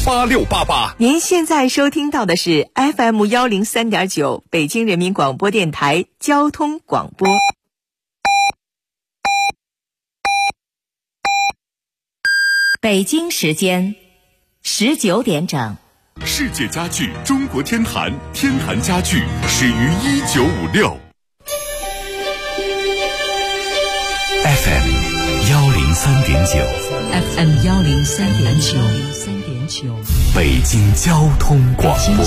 8688。 您现在收听到的是 FM103.9 北京人民广播电台交通广播。北京时间19点整。 世界家具中国天坛，天坛家具始于1956。FM 103.9， 北京交通广播，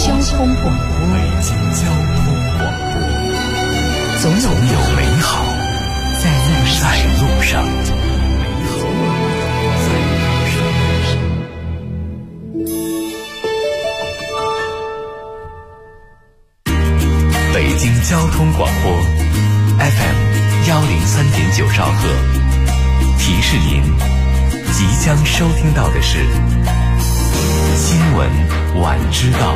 总有美好在路上。北京交通广播 FM 103.9兆赫，提示您即将收听到的是新闻晚知道。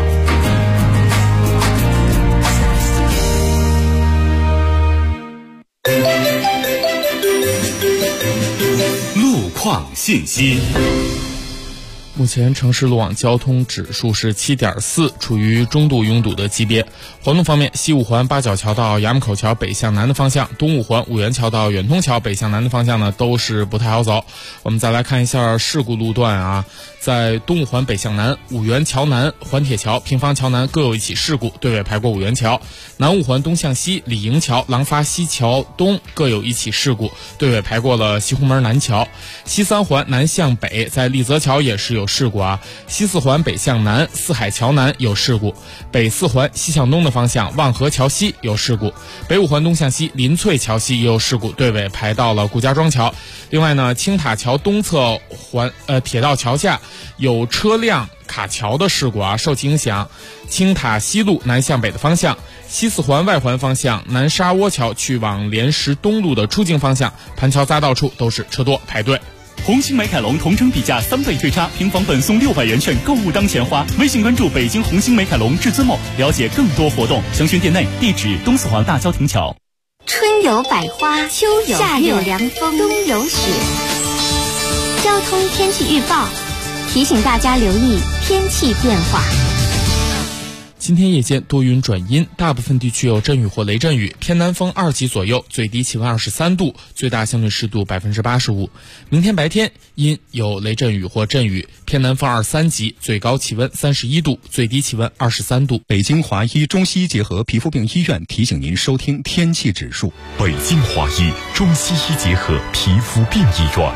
路况信息。 目前城市路网交通指数是 7.4， 处于中度拥堵的级别。环路方面，西五环八角桥到衙门口桥北向南的方向，东五环五元桥到远通桥北向南的方向呢，都是不太好走。我们再来看一下事故路段啊，在东五环北向南、五元桥南、环铁桥、平房桥南各有一起事故，对尾排过五元桥；南五环东向西、李营桥、廊坊西桥东各有一起事故，对尾排过了西红门南桥；西三环南向北，在立泽桥也是有事故啊；西四环北向南，四海桥南有事故；北四环西向东的方向，望河桥西有事故；北五环东向西，林翠桥西也有事故，对尾排到了顾家庄桥。另外呢，青塔桥东侧铁道桥下有车辆卡桥的事故啊，受其影响，青塔西路南向北的方向，西四环外环方向，南沙窝桥去往莲石东路的出境方向，盘桥匝道处都是车多排队。 红星美凯龙同城比价3倍退差，平房本送600元券，购物当钱花。微信关注北京红星美凯龙至尊某，了解更多活动。详询店内，地址东四环大郊亭桥。 春有百花，秋有夏有凉风，冬有雪。交通天气预报提醒大家留意天气变化。 今天夜间多云转阴，大部分地区有阵雨或雷阵雨，偏南风2级左右，最低气温23度，最大相对湿度85%。明天白天阴有雷阵雨或阵雨，偏南风2、3级，最高气温31度，最低气温23度。 北京华医中西医结合皮肤病医院提醒您收听天气指数。 北京华医中西医结合皮肤病医院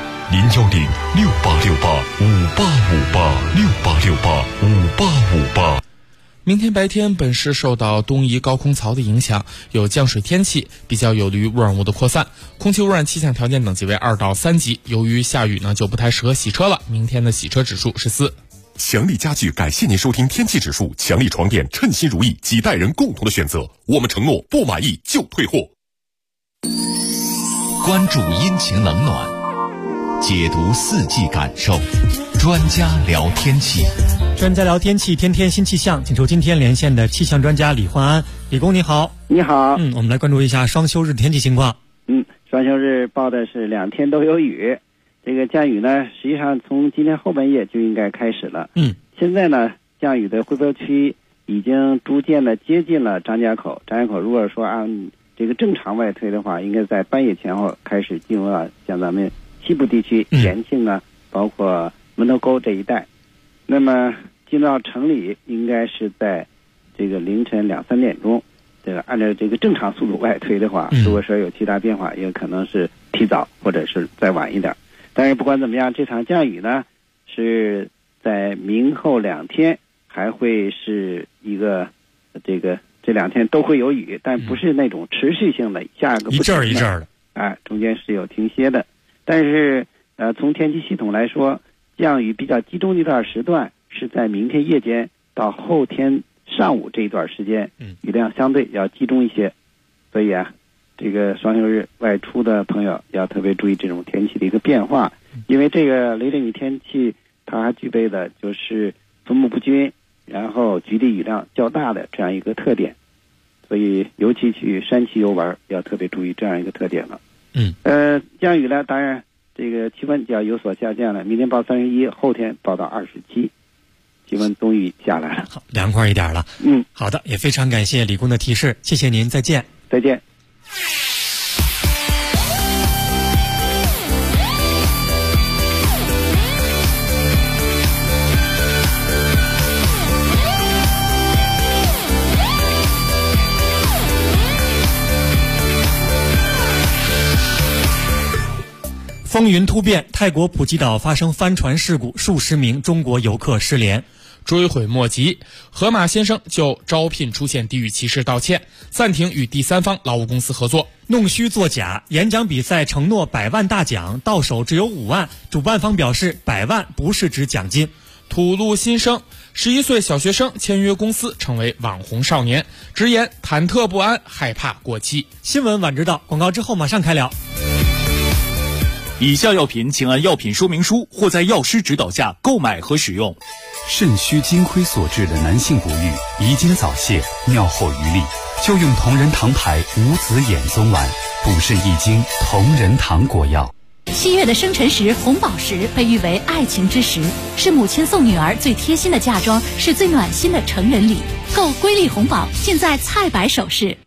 ，0106868586868685858。 明天白天本市受到东移高空槽的影响，有降水天气，比较有利于污染物的扩散，空气污染气象条件等级为2到3级。由于下雨呢，就不太适合洗车了。明天的洗车指数是4。 强力家具感谢您收听天气指数，强力床垫称心如意，几代人共同的选择，我们承诺不满意就退货。 关注阴晴冷暖，解读四季感受，专家聊天气。 专家聊天气，天天新气象，请出今天连线的气象专家李焕安。李工你好。 你好。 我们来关注一下双休日的天气情况。 双休日报的是2天都有雨，这个降雨呢，实际上从今天后半夜就应该开始了。现在呢，降雨的汇报区已经逐渐的接近了张家口。张家口如果说按这个正常外推的话，应该在半夜前后开始进入了像咱们西部地区延庆呢，包括门头沟这一带。那么进到城里应该是在这个凌晨2、3点钟，这个按照这个正常速度外推的话，如果说有其他变化，也可能是提早或者是再晚一点。但是不管怎么样，这场降雨呢是在明后2天还会是一个这2天都会有雨，但不是那种持续性的下个不停的一阵儿一阵儿的， 中间是有停歇的。但是从天气系统来说，降雨比较集中的一段时段是在明天夜间到后天上午这一段时间，雨量相对要集中一些。所以这个双休日外出的朋友要特别注意这种天气的一个变化，因为这个雷阵雨天气它还具备的就是分布不均，然后局地雨量较大的这样一个特点，所以尤其去山区游玩要特别注意这样一个特点了。降雨呢，当然这个气温就要有所下降了，明天报31，后天报到27。 气温终于下来了， 好，凉快一点了。好的，也非常感谢李工的提示，谢谢您，再见。 再见。 风云突变，泰国普吉岛发生帆船事故，数十名中国游客失联。 追悔莫及，河马先生就招聘出现地域歧视道歉，暂停与第三方劳务公司合作。 弄虚作假，演讲比赛承诺100万大奖，到手只有5万，主办方表示100万不是指奖金。 吐露心声，11岁小学生签约公司成为网红少年，直言忐忑不安，害怕过期。 新闻晚知道，广告之后马上开聊。 以下药品请按药品说明书或在药师指导下购买和使用。 肾虚金亏所致的男性不育、遗精早泄、尿后余力，就用同仁堂牌无籽眼松丸，补肾益精同仁堂果药。 7月的生辰石红宝石被誉为爱情之石，是母亲送女儿最贴心的嫁妆，是最暖心的成人礼。购瑰丽红宝，尽在菜百首饰。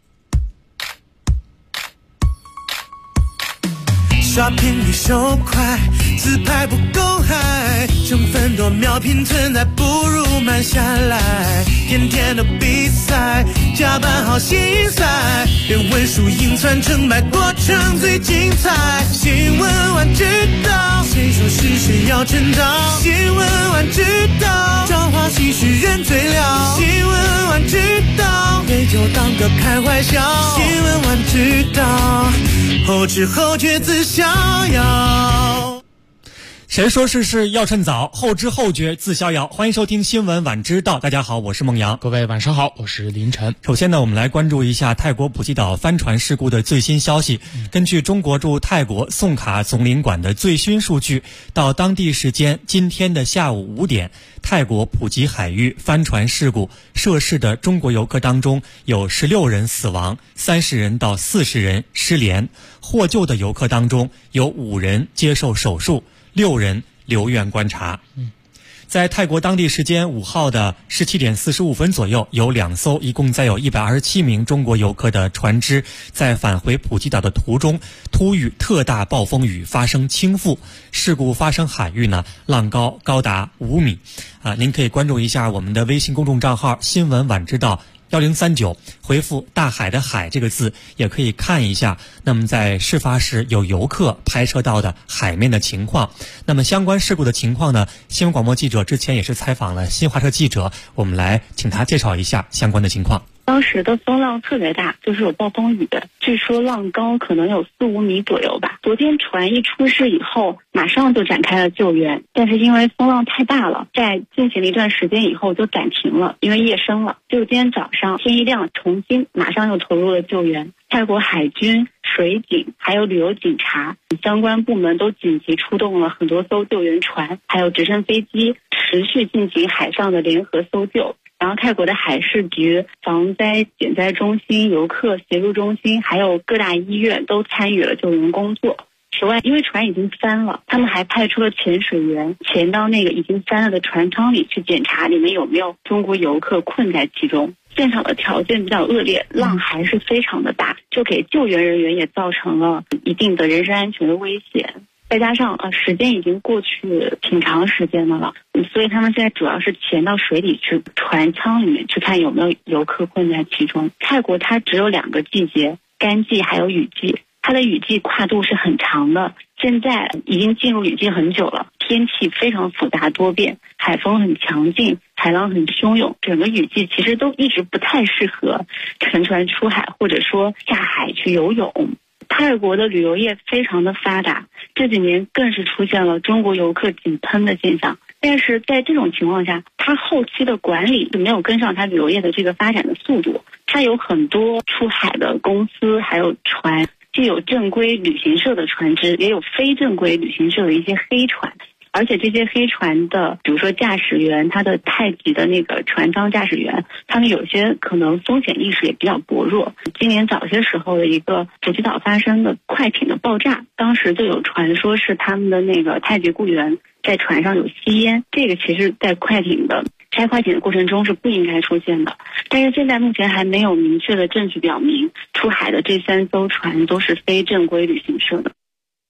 刷屏率手快，自拍不够嗨，成分多秒拼存在，不如慢下来。天天的比赛，加班好心塞，连文书硬传成败过程最精彩。新闻晚知道，谁说是谁要称道？新闻晚知道，朝花夕拾人最了。新闻晚知道，对就当个开怀笑。新闻晚知道，后知后觉自逍遥。 谁说事事要趁早，后知后觉自逍遥。欢迎收听新闻晚知道，大家好，我是孟阳。 各位晚上好，我是林晨。 首先呢，我们来关注一下泰国普吉岛帆船事故的最新消息。根据中国驻泰国宋卡总领馆的最新数据，到当地时间今天的下午5点，泰国普吉海域帆船事故涉事的中国游客当中有16人死亡，30人到40人失联。获救的游客当中有5人接受手术，6人留院观察。在泰国当地时间5号的17点45分左右，有2艘一共载有127名中国游客的船只在返回普吉岛的途中突遇特大暴风雨，发生倾覆。事故发生海域呢，浪高达5米。您可以关注一下我们的微信公众账号新闻晚知道1039，回复大海的海这个字，也可以看一下那么在事发时有游客拍摄到的海面的情况。那么相关事故的情况呢，新闻广播记者之前也是采访了新华社记者，我们来请他介绍一下相关的情况。 当时的风浪特别大，就是有暴风雨的，据说浪高可能有4-5米左右吧。昨天船一出事以后，马上就展开了救援，但是因为风浪太大了，在进行了一段时间以后就暂停了，因为夜深了。就今天早上天一亮，重新马上又投入了救援。泰国海军、水警还有旅游警察相关部门都紧急出动了很多艘救援船，还有直升飞机，持续进行海上的联合搜救。然后泰国的海事局、防灾减灾中心、游客协助中心还有各大医院都参与了救援工作。此外，因为船已经翻了，他们还派出了潜水员潜到那个已经翻了的船舱里去检查里面有没有中国游客困在其中。现场的条件比较恶劣，浪还是非常的大，就给救援人员也造成了一定的人身安全的危险。再加上时间已经过去挺长时间的了，所以他们现在主要是潜到水里去，船舱里面去看有没有游客困在其中。泰国它只有2个季节，干季还有雨季，它的雨季跨度是很长的，现在已经进入雨季很久了，天气非常复杂多变，海风很强劲，海浪很汹涌，整个雨季其实都一直不太适合乘船出海或者说下海去游泳。泰国的旅游业非常的发达，这几年更是出现了中国游客井喷的现象。但是在这种情况下，它后期的管理没有跟上它旅游业的这个发展的速度。它有很多出海的公司还有船，既有正规旅行社的船只，也有非正规旅行社的一些黑船。 而且这些黑船的，比如说驾驶员，他的太级的那个船舱驾驶员，他们有些可能风险意识也比较薄弱。今年早些时候的一个普吉岛发生的快艇的爆炸，当时就有传说是他们的那个太级雇员在船上有吸烟，这个其实在拆快艇的过程中是不应该出现的。但是现在目前还没有明确的证据表明出海的这3艘船都是非正规旅行社的。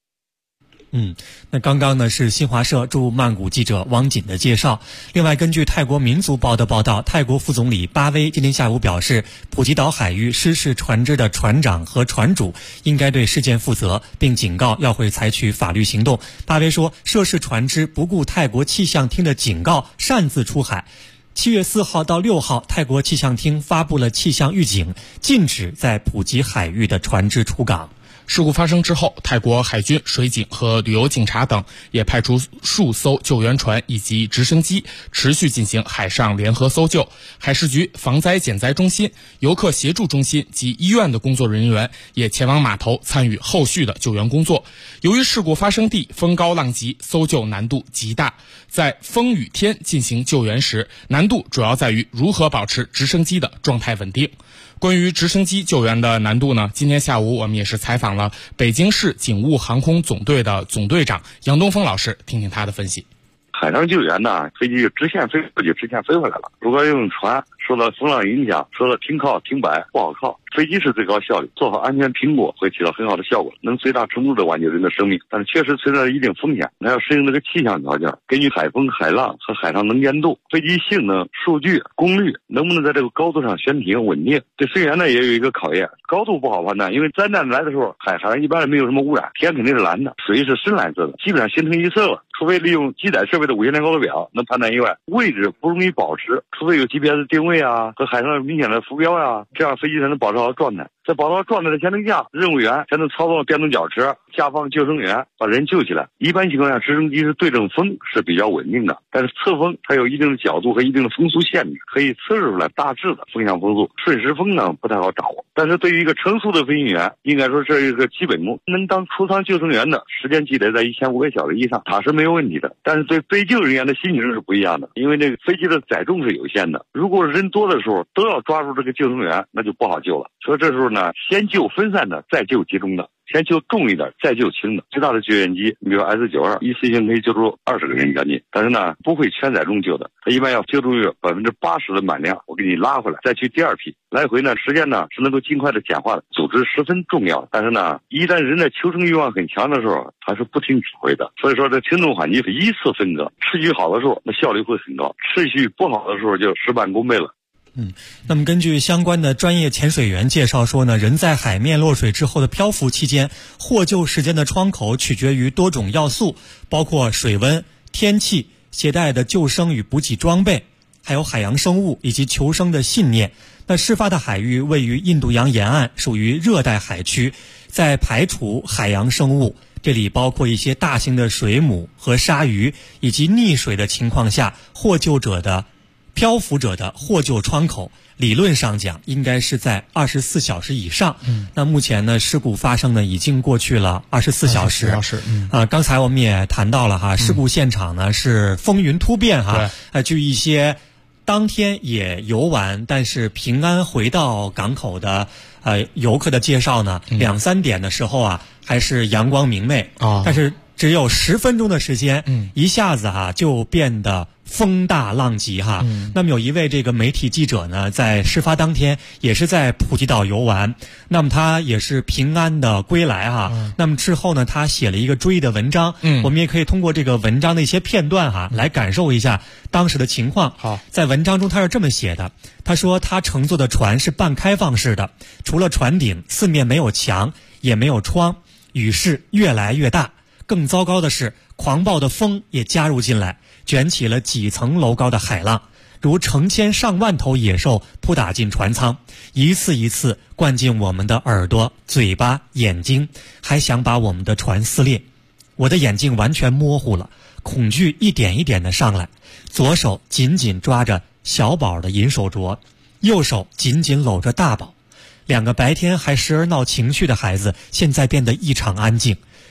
那刚刚呢是新华社驻曼谷记者汪锦的介绍。另外，根据泰国民族报的报道，泰国副总理巴威今天下午表示，普吉岛海域失事船只的船长和船主应该对事件负责，并警告要会采取法律行动。巴威说，涉事船只不顾泰国气象厅的警告，擅自出海。7月4号到6号，泰国气象厅发布了气象预警，禁止在普吉海域的船只出港。 事故发生之后，泰国海军、水警和旅游警察等也派出数艘救援船以及直升机，持续进行海上联合搜救。海事局防灾减灾中心、游客协助中心及医院的工作人员也前往码头参与后续的救援工作。由于事故发生地风高浪急，搜救难度极大，在风雨天进行救援时，难度主要在于如何保持直升机的状态稳定。关于直升机救援的难度呢，今天下午我们也是采访了北京市警务航空总队的总队长杨东峰老师，听听他的分析。 海上救援呢，飞机就直线飞过去，直线飞回来了。如果用船受到风浪影响，受到停靠停摆不好靠，飞机是最高效率，做好安全评估会起到很好的效果，能最大程度的挽救人的生命。但是确实存在一定风险，还要适应这个气象条件，根据海风、海浪和海上能见度、飞机性能、数据、功率能不能在这个高度上悬停稳定。对飞员呢也有一个考验，高度不好判断，因为灾难来的时候，海上一般没有什么污染，天肯定是蓝的，水是深蓝色的，基本上形成一色了。除非利用机载设备的无线电高度表能判断以外，位置不容易保持，除非有 GPS 定位啊和海上明显的浮标啊，这样飞机才能保持好状态。在保持好状态的前提下，任务员才能操作电动绞持下放救生员把人救起来。一般情况下，直升机是对正风是比较稳定的，但是侧风它有一定的角度和一定的风速限制，可以测试出来大致的风向风速。瞬时风呢不太好掌握，但是对于一个成熟的飞行员，应该说这是一个基本功。能当出舱救生员的时间积累在1500小时以上，他是没有问题的。但是对飞救人员的心情是不一样的，因为这个飞机的载重是有限的，如果人多的时候都要抓住这个救生员，那就不好救了。所以这时候呢，先救分散的，再救集中的。先救重一点，再救轻的。最大的救援机，你比如 S92，一次性可以救出20个人将近，但是呢，不会全载重救的，它一般要救出80%的满量，我给你拉回来，再去第二批。来回呢，时间呢是能够尽快的简化的，组织十分重要。但是呢，一旦人的求生欲望很强的时候，他是不听指挥的。所以说，这轻重缓急是依次分割，持续好的时候，那效率会很高；持续不好的时候，就事半功倍了。 那么根据相关的专业潜水员介绍说呢，人在海面落水之后的漂浮期间，获救时间的窗口取决于多种要素，包括水温、天气、携带的救生与补给装备，还有海洋生物以及求生的信念。那事发的海域位于印度洋沿岸，属于热带海区，在排除海洋生物，这里包括一些大型的水母和鲨鱼以及溺水的情况下，漂浮者的获救窗口理论上讲应该是在24小时以上。那目前呢，事故发生呢已经过去了24小时。刚才我们也谈到了事故现场呢是风云突变据一些当天也游玩但是平安回到港口的游客的介绍呢，2、3点的时候还是阳光明媚但是只有10分钟的时间，一下子就变得风大浪急那么有一位这个媒体记者呢，在事发当天也是在普吉岛游玩，那么他也是平安的归来那么之后呢，他写了一个追忆的文章，我们也可以通过这个文章的一些片段来感受一下当时的情况。在文章中他是这么写的，他说他乘坐的船是半开放式的，除了船顶，四面没有墙也没有窗，雨势越来越大。更糟糕的是，狂暴的风也加入进来，卷起了几层楼高的海浪，如成千上万头野兽扑打进船舱，一次一次灌进我们的耳朵、嘴巴、眼睛，还想把我们的船撕裂。我的眼睛完全模糊了，恐惧一点一点的上来，左手紧紧抓着小宝的银手镯，右手紧紧搂着大宝。2个白天还时而闹情绪的孩子，现在变得异常安静。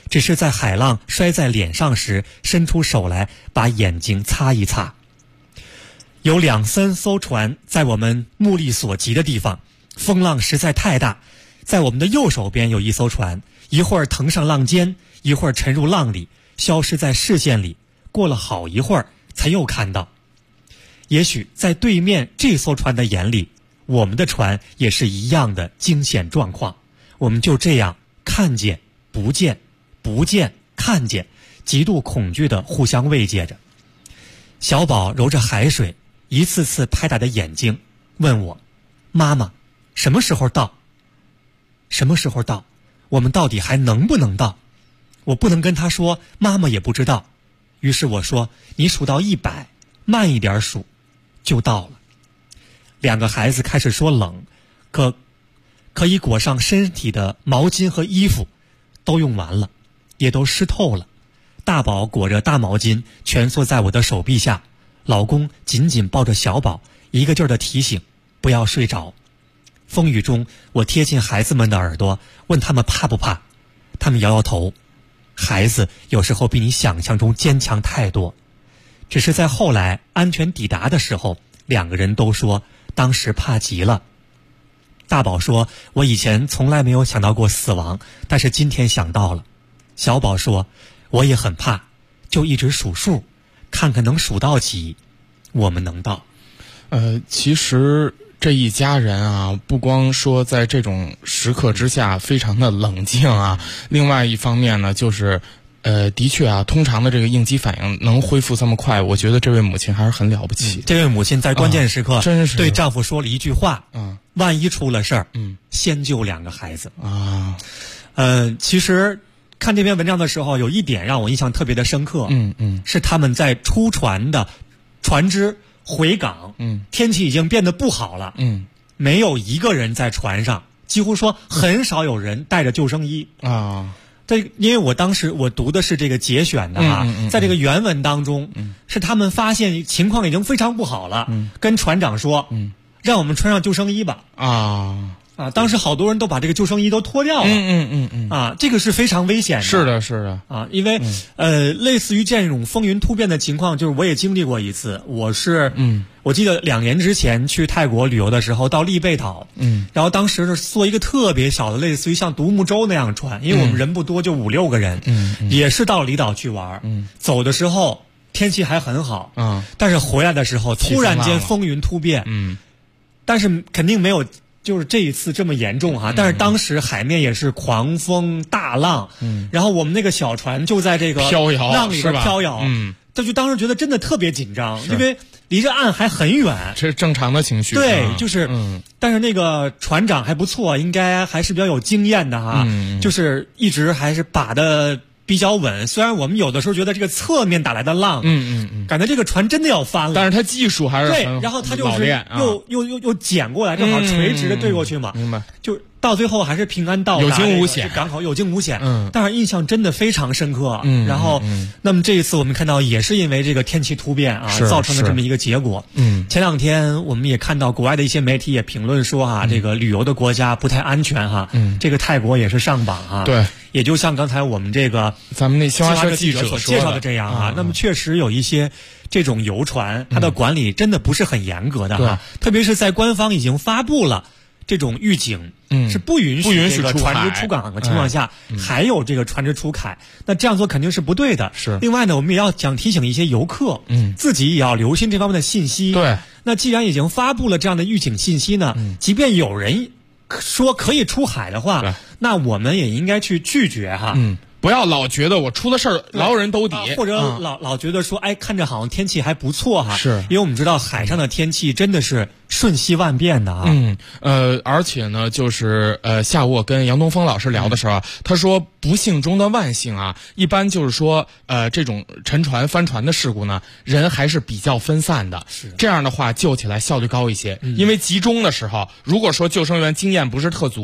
只是在海浪摔在脸上时，伸出手来把眼睛擦一擦。有2-3艘船在我们目力所及的地方，风浪实在太大。在我们的右手边有一艘船，一会儿腾上浪尖，一会儿沉入浪里，消失在视线里，过了好一会儿才又看到。也许在对面这艘船的眼里，我们的船也是一样的惊险状况。我们就这样看见不见，不见看见，极度恐惧地互相慰藉着。小宝揉着海水，一次次拍打着眼睛，问我：妈妈，什么时候到？什么时候到？我们到底还能不能到？我不能跟他说妈妈也不知道，于是我说：你数到100，慢一点数，就到了。2个孩子开始说冷，可以裹上身体的毛巾和衣服都用完了，也都湿透了。大宝裹着大毛巾蜷缩在我的手臂下，老公紧紧抱着小宝，一个劲儿地提醒不要睡着。风雨中，我贴近孩子们的耳朵，问他们怕不怕。他们摇摇头。孩子有时候比你想象中坚强太多。只是在后来安全抵达的时候，2个人都说当时怕极了。大宝说：我以前从来没有想到过死亡，但是今天想到了。小宝说：我也很怕，就一直数数，看看能数到几，我们能到。 其实这一家人啊，不光说在这种时刻之下非常的冷静啊，另外一方面呢，就是的确啊，通常的这个应激反应能恢复这么快，我觉得这位母亲还是很了不起。 这位母亲在关键时刻， 真是对丈夫说了一句话：万一出了事儿，先救2个孩子啊。 其实看这篇文章的时候，有一点让我印象特别的深刻，是他们在出船的船只回港，天气已经变得不好了，没有一个人在船上，几乎说很少有人带着救生衣啊。 因为我当时我读的是这个节选的啊，在这个原文当中，是他们发现情况已经非常不好了，跟船长说，让我们穿上救生衣吧。当时好多人都把这个救生衣都脱掉了，这个是非常危险的。 是的，是的啊，因为类似于这种风云突变的情况，就是我也经历过一次。我记得2年之前去泰国旅游的时候，到丽贝岛，然后当时是坐一个特别小的，类似于像独木舟那样船，因为我们人不多，就5-6个人，也是到离岛去玩。走的时候天气还很好，但是回来的时候突然间风云突变，但是肯定没有就是这一次这么严重哈，但是当时海面也是狂风大浪，然后我们那个小船就在这个浪里边飘摇，但就当时觉得真的特别紧张，因为离着岸还很远， 这是正常的情绪。 对，就是但是那个船长还不错，应该还是比较有经验的哈，就是一直还是把的比较稳。虽然我们有的时候觉得这个侧面打来的浪，感觉这个船真的要翻了， 但是他技术还是对，然后他就是又捡过来，正好垂直的对过去嘛， 明白？ 就到最后还是平安到达， 有惊无险， 港口有惊无险。但是印象真的非常深刻。然后，那么这一次我们看到也是因为这个天气突变啊，造成的这么一个结果。前2天我们也看到国外的一些媒体也评论说这个旅游的国家不太安全哈。这个泰国也是上榜啊。 对， 也就像刚才我们这个咱们那新华社记者所介绍的这样啊。那么确实有一些这种游船，它的管理真的不是很严格的哈，特别是在官方已经发布了这种预警，是不允许这个船只出港的情况下，还有这个船只出海，那这样做肯定是不对的。 是。 另外呢，我们也要提醒一些游客，自己也要留心这方面的信息。 对。 那既然已经发布了这样的预警信息呢，即便有人说可以出海的话，那我们也应该去拒绝哈。 不要老觉得我出了事儿老有人兜底， 或者老觉得说，哎，看着好像天气还不错哈。 是， 因为我们知道海上的天气真的是瞬息万变的啊。 而且呢，就是下午我跟杨东风老师聊的时候，他说不幸中的万幸啊，一般就是说这种沉船翻船的事故呢，人还是比较分散的， 是这样的话救起来效率高一些。因为集中的时候，如果说救生员经验不是特足，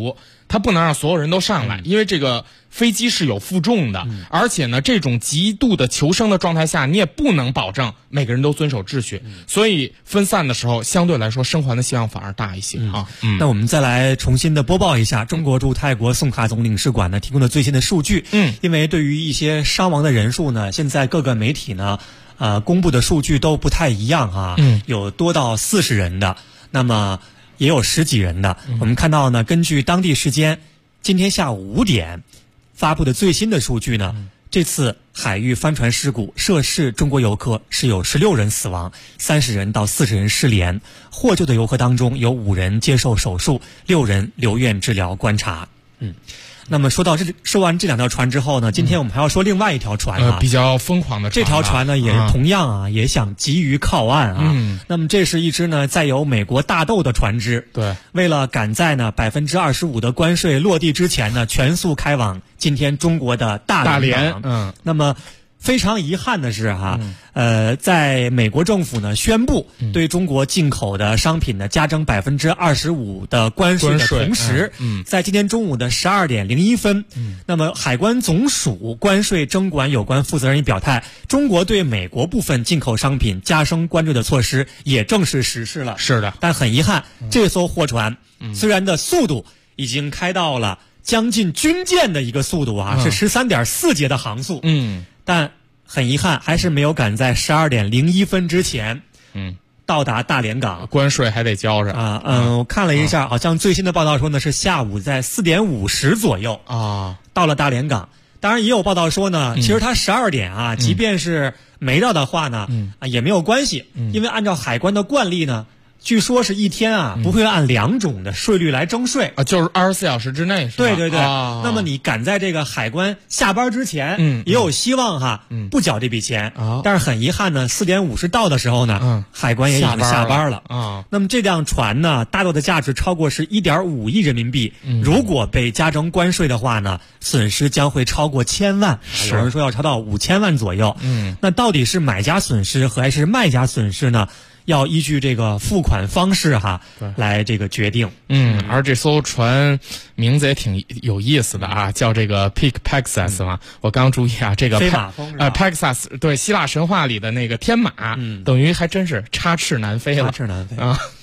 他不能让所有人都上来，因为这个飞机是有负重的，而且呢，这种极度的求生的状态下，你也不能保证每个人都遵守秩序，所以分散的时候，相对来说生还的希望反而大一些啊。 那我们再来重新的播报一下中国驻泰国宋卡总领事馆呢提供的最新的数据。因为对于一些伤亡的人数呢，现在各个媒体呢，公布的数据都不太一样啊，有多到40人的，那么也有10几人的。我们看到呢，根据当地时间今天下午5点发布的最新的数据呢，这次海域帆船事故涉事中国游客是有16人死亡，30人到40人失联，获救的游客当中有5人接受手术，6人留院治疗观察。那么说完这2条船之后呢，今天我们还要说另外一条船啊， 比较疯狂的船。 这条船呢也同样啊，也想急于靠岸啊。那么这是一支呢载有美国大豆的船只， 对， 为了赶在呢25%的关税落地之前呢，全速开往今天中国的大连港。那么非常遗憾的是在美国政府呢宣布对中国进口的商品呢加征25%的关税的同时，在今天中午的12点01分，那么海关总署关税征管有关负责人表态，中国对美国部分进口商品加征关税的措施也正式实施了。 是的， 但很遗憾，这艘货船虽然的速度已经开到了将近军舰的一个速度啊，是13.4节的航速，但很遗憾还是没有赶在12点01分之前到达大连港， 关税还得交着我看了一下，好像最新的报道说呢是下午在4点50左右到了大连港。当然也有报道说呢，其实它12点即便是没到的话呢也没有关系，因为按照海关的惯例呢，据说是一天不会按2种的税率来征税就是24小时之内是吧？ 对。那么你赶在这个海关下班之前，也有希望不缴这笔钱。但是很遗憾呢，4点50到的时候呢，海关也已经下班了那么这辆船呢，大豆的价值超过是1.5亿人民币，如果被加征关税的话呢，损失将会超过1000万，有人说要超到5000万左右。那到底是买家损失还是卖家损失呢？要依据这个付款方式来这个决定。 而这艘船名字也挺有意思的叫这个 Pegasus 嘛。我刚注意这个飞马风 Pegasus 对希腊神话里的那个天马，等于还真是插翅难飞了。 插翅难飞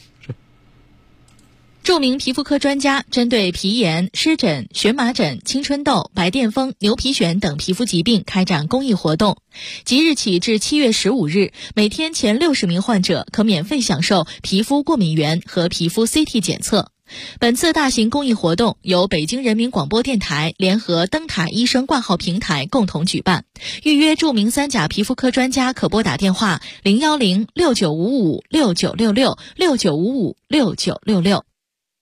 著名皮肤科专家针对皮炎、湿疹、荨麻疹、青春痘、白癜风、牛皮癣等皮肤疾病开展公益活动。即日起至7月15日，每天前60名患者可免费享受皮肤过敏原和皮肤 CT 检测。本次大型公益活动由北京人民广播电台联合灯塔医生挂号平台共同举办。预约著名3甲皮肤科专家可拨打电话01069556966 69556966。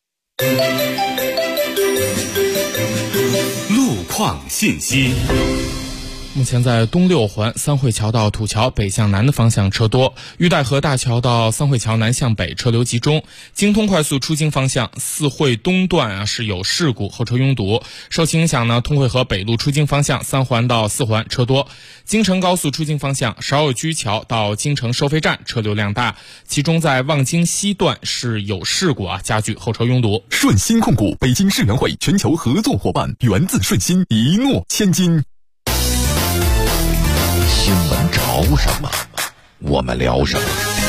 路况信息。 目前在东六环三汇桥到土桥北向南的方向车多，玉带河大桥到三汇桥南向北车流集中。京通快速出京方向四惠东段是有事故，后车拥堵。受其影响呢，通惠河北路出京方向3环到4环车多。京承高速出京方向韶友居桥到京承收费站车流量大，其中在望京西段是有事故加剧后车拥堵。 顺鑫控股北京世园会全球合作伙伴，源自顺鑫，一诺千金。 新闻潮什么，我们聊什么。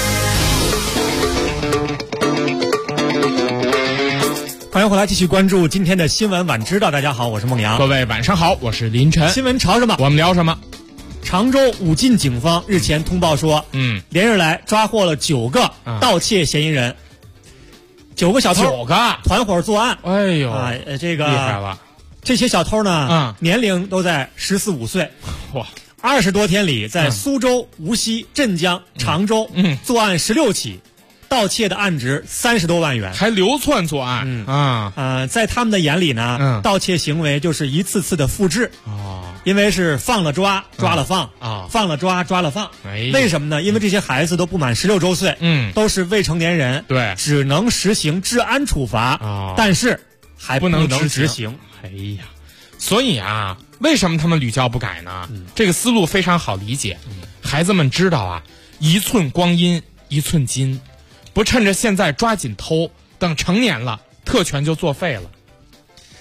欢迎回来，继续关注今天的新闻晚知道。大家好，我是孟阳。 各位晚上好，我是林晨。 新闻潮什么， 我们聊什么。 常州武进警方日前通报说，连日来抓获了9个盗窃嫌疑人，9个小偷 ，9个团伙作案。 哎呦这个厉害了。 这些小偷呢，年龄都在14、15岁。 哇 ！20多天里，在苏州、无锡、镇江、常州作案16起，盗窃的案值30多万元， 还流窜作案。 在他们的眼里呢，盗窃行为就是一次次的复制。因为是放了抓，抓了放放了抓，抓了放。为什么呢？因为这些孩子都不满16周岁，都是未成年人， 对， 只能实行治安处罚，但是还不能执行。 哎呀，所以为什么他们屡教不改呢？这个思路非常好理解。孩子们知道一寸光阴一寸金，不趁着现在抓紧偷，等成年了特权就作废了。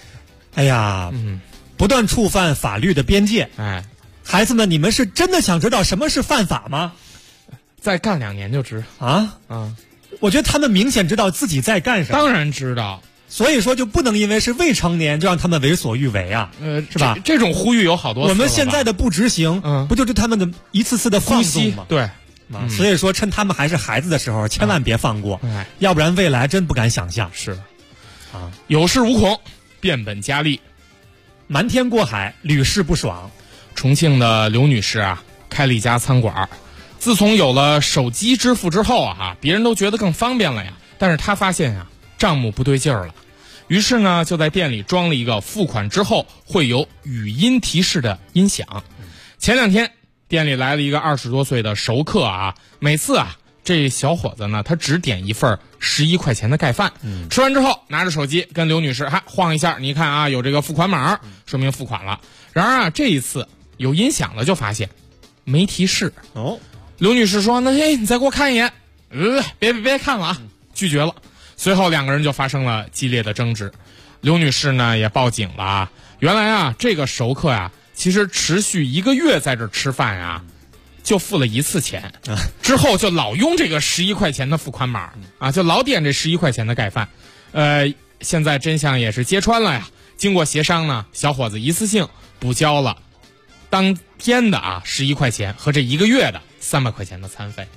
哎呀，不断触犯法律的边界。 哎， 孩子们，你们是真的想知道什么是犯法吗？ 再干2年就知啊。我觉得他们明显知道自己在干什么。 当然知道。 所以说就不能因为是未成年就让他们为所欲为啊，是吧？ 这种呼吁有好多次了吧。 我们现在的不执行，不就对他们的一次次的放纵吗？ 对。 所以说趁他们还是孩子的时候，千万别放过，要不然未来真不敢想象。 是，有恃无恐，变本加厉， 瞒天过海，屡试不爽。 重庆的刘女士啊，开了一家餐馆，自从有了手机支付之后啊，别人都觉得更方便了呀，但是她发现呀，账目不对劲儿了，于是呢，就在店里装了一个付款之后会有语音提示的音响。前2天。店里来了一个20多岁的熟客啊，每次啊，这小伙子呢，他只点一份11块钱的盖饭，吃完之后拿着手机跟刘女士晃一下，你看啊，有这个付款码，说明付款了。然而啊，这一次有音响了，就发现没提示。刘女士说：“那你再给我看一眼。”别看了啊，拒绝了。随后2个人就发生了激烈的争执，刘女士呢也报警了啊。原来啊，这个熟客啊。其实持续1个月在这吃饭啊，就付了1次钱，之后就老用这个11块钱的付款码啊，就老点这11块钱的盖饭。现在真相也是揭穿了呀。经过协商呢，小伙子一次性补交了当天的11块钱和这1个月的300块钱的餐费。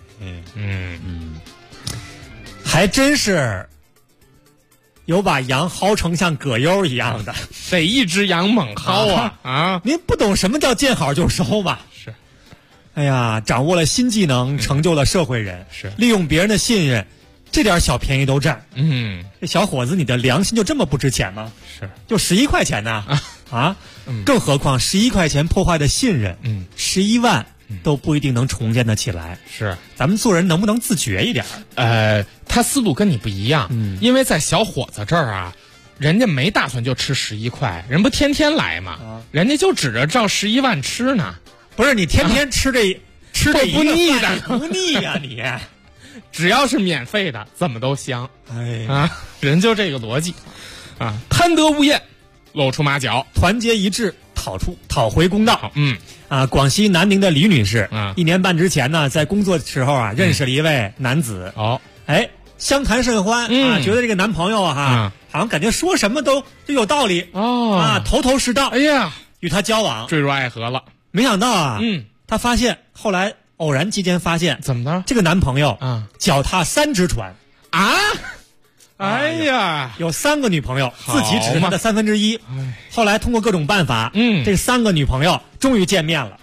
还真是。有把羊薅成像葛优一样的， 得一只羊猛薅啊！ 您不懂什么叫见好就收吧？ 是， 哎呀，掌握了新技能，成就了社会人， 是利用别人的信任，这点小便宜都占。这小伙子，你的良心就这么不值钱吗？ 是， 就11块钱呢？更何况11块钱破坏的信任，11万。都不一定能重建得起来。 是， 咱们做人能不能自觉一点？ 他思路跟你不一样，因为在小伙子这儿啊，人家没打算就吃11块，人不天天来吗？人家就指着照11万吃呢。 不是你天天吃这不腻的， 不腻呀你。 只要是免费的，怎么都香。人就这个逻辑啊，贪得无厌，露出马脚， 团结一致，讨回公道。广西南宁的李女士，1年半之前呢，在工作的时候啊，认识了一位男子。相谈甚欢觉得这个男朋友好像感觉说什么都有道理头头是道。 哎呀， 与他交往， 坠入爱河了。 没想到他发现后来偶然期间发现， 怎么的？ 这个男朋友脚踏3只船哎呀， 有3个女朋友，自己只是他的1/3。后来通过各种办法，这3个女朋友终于见面了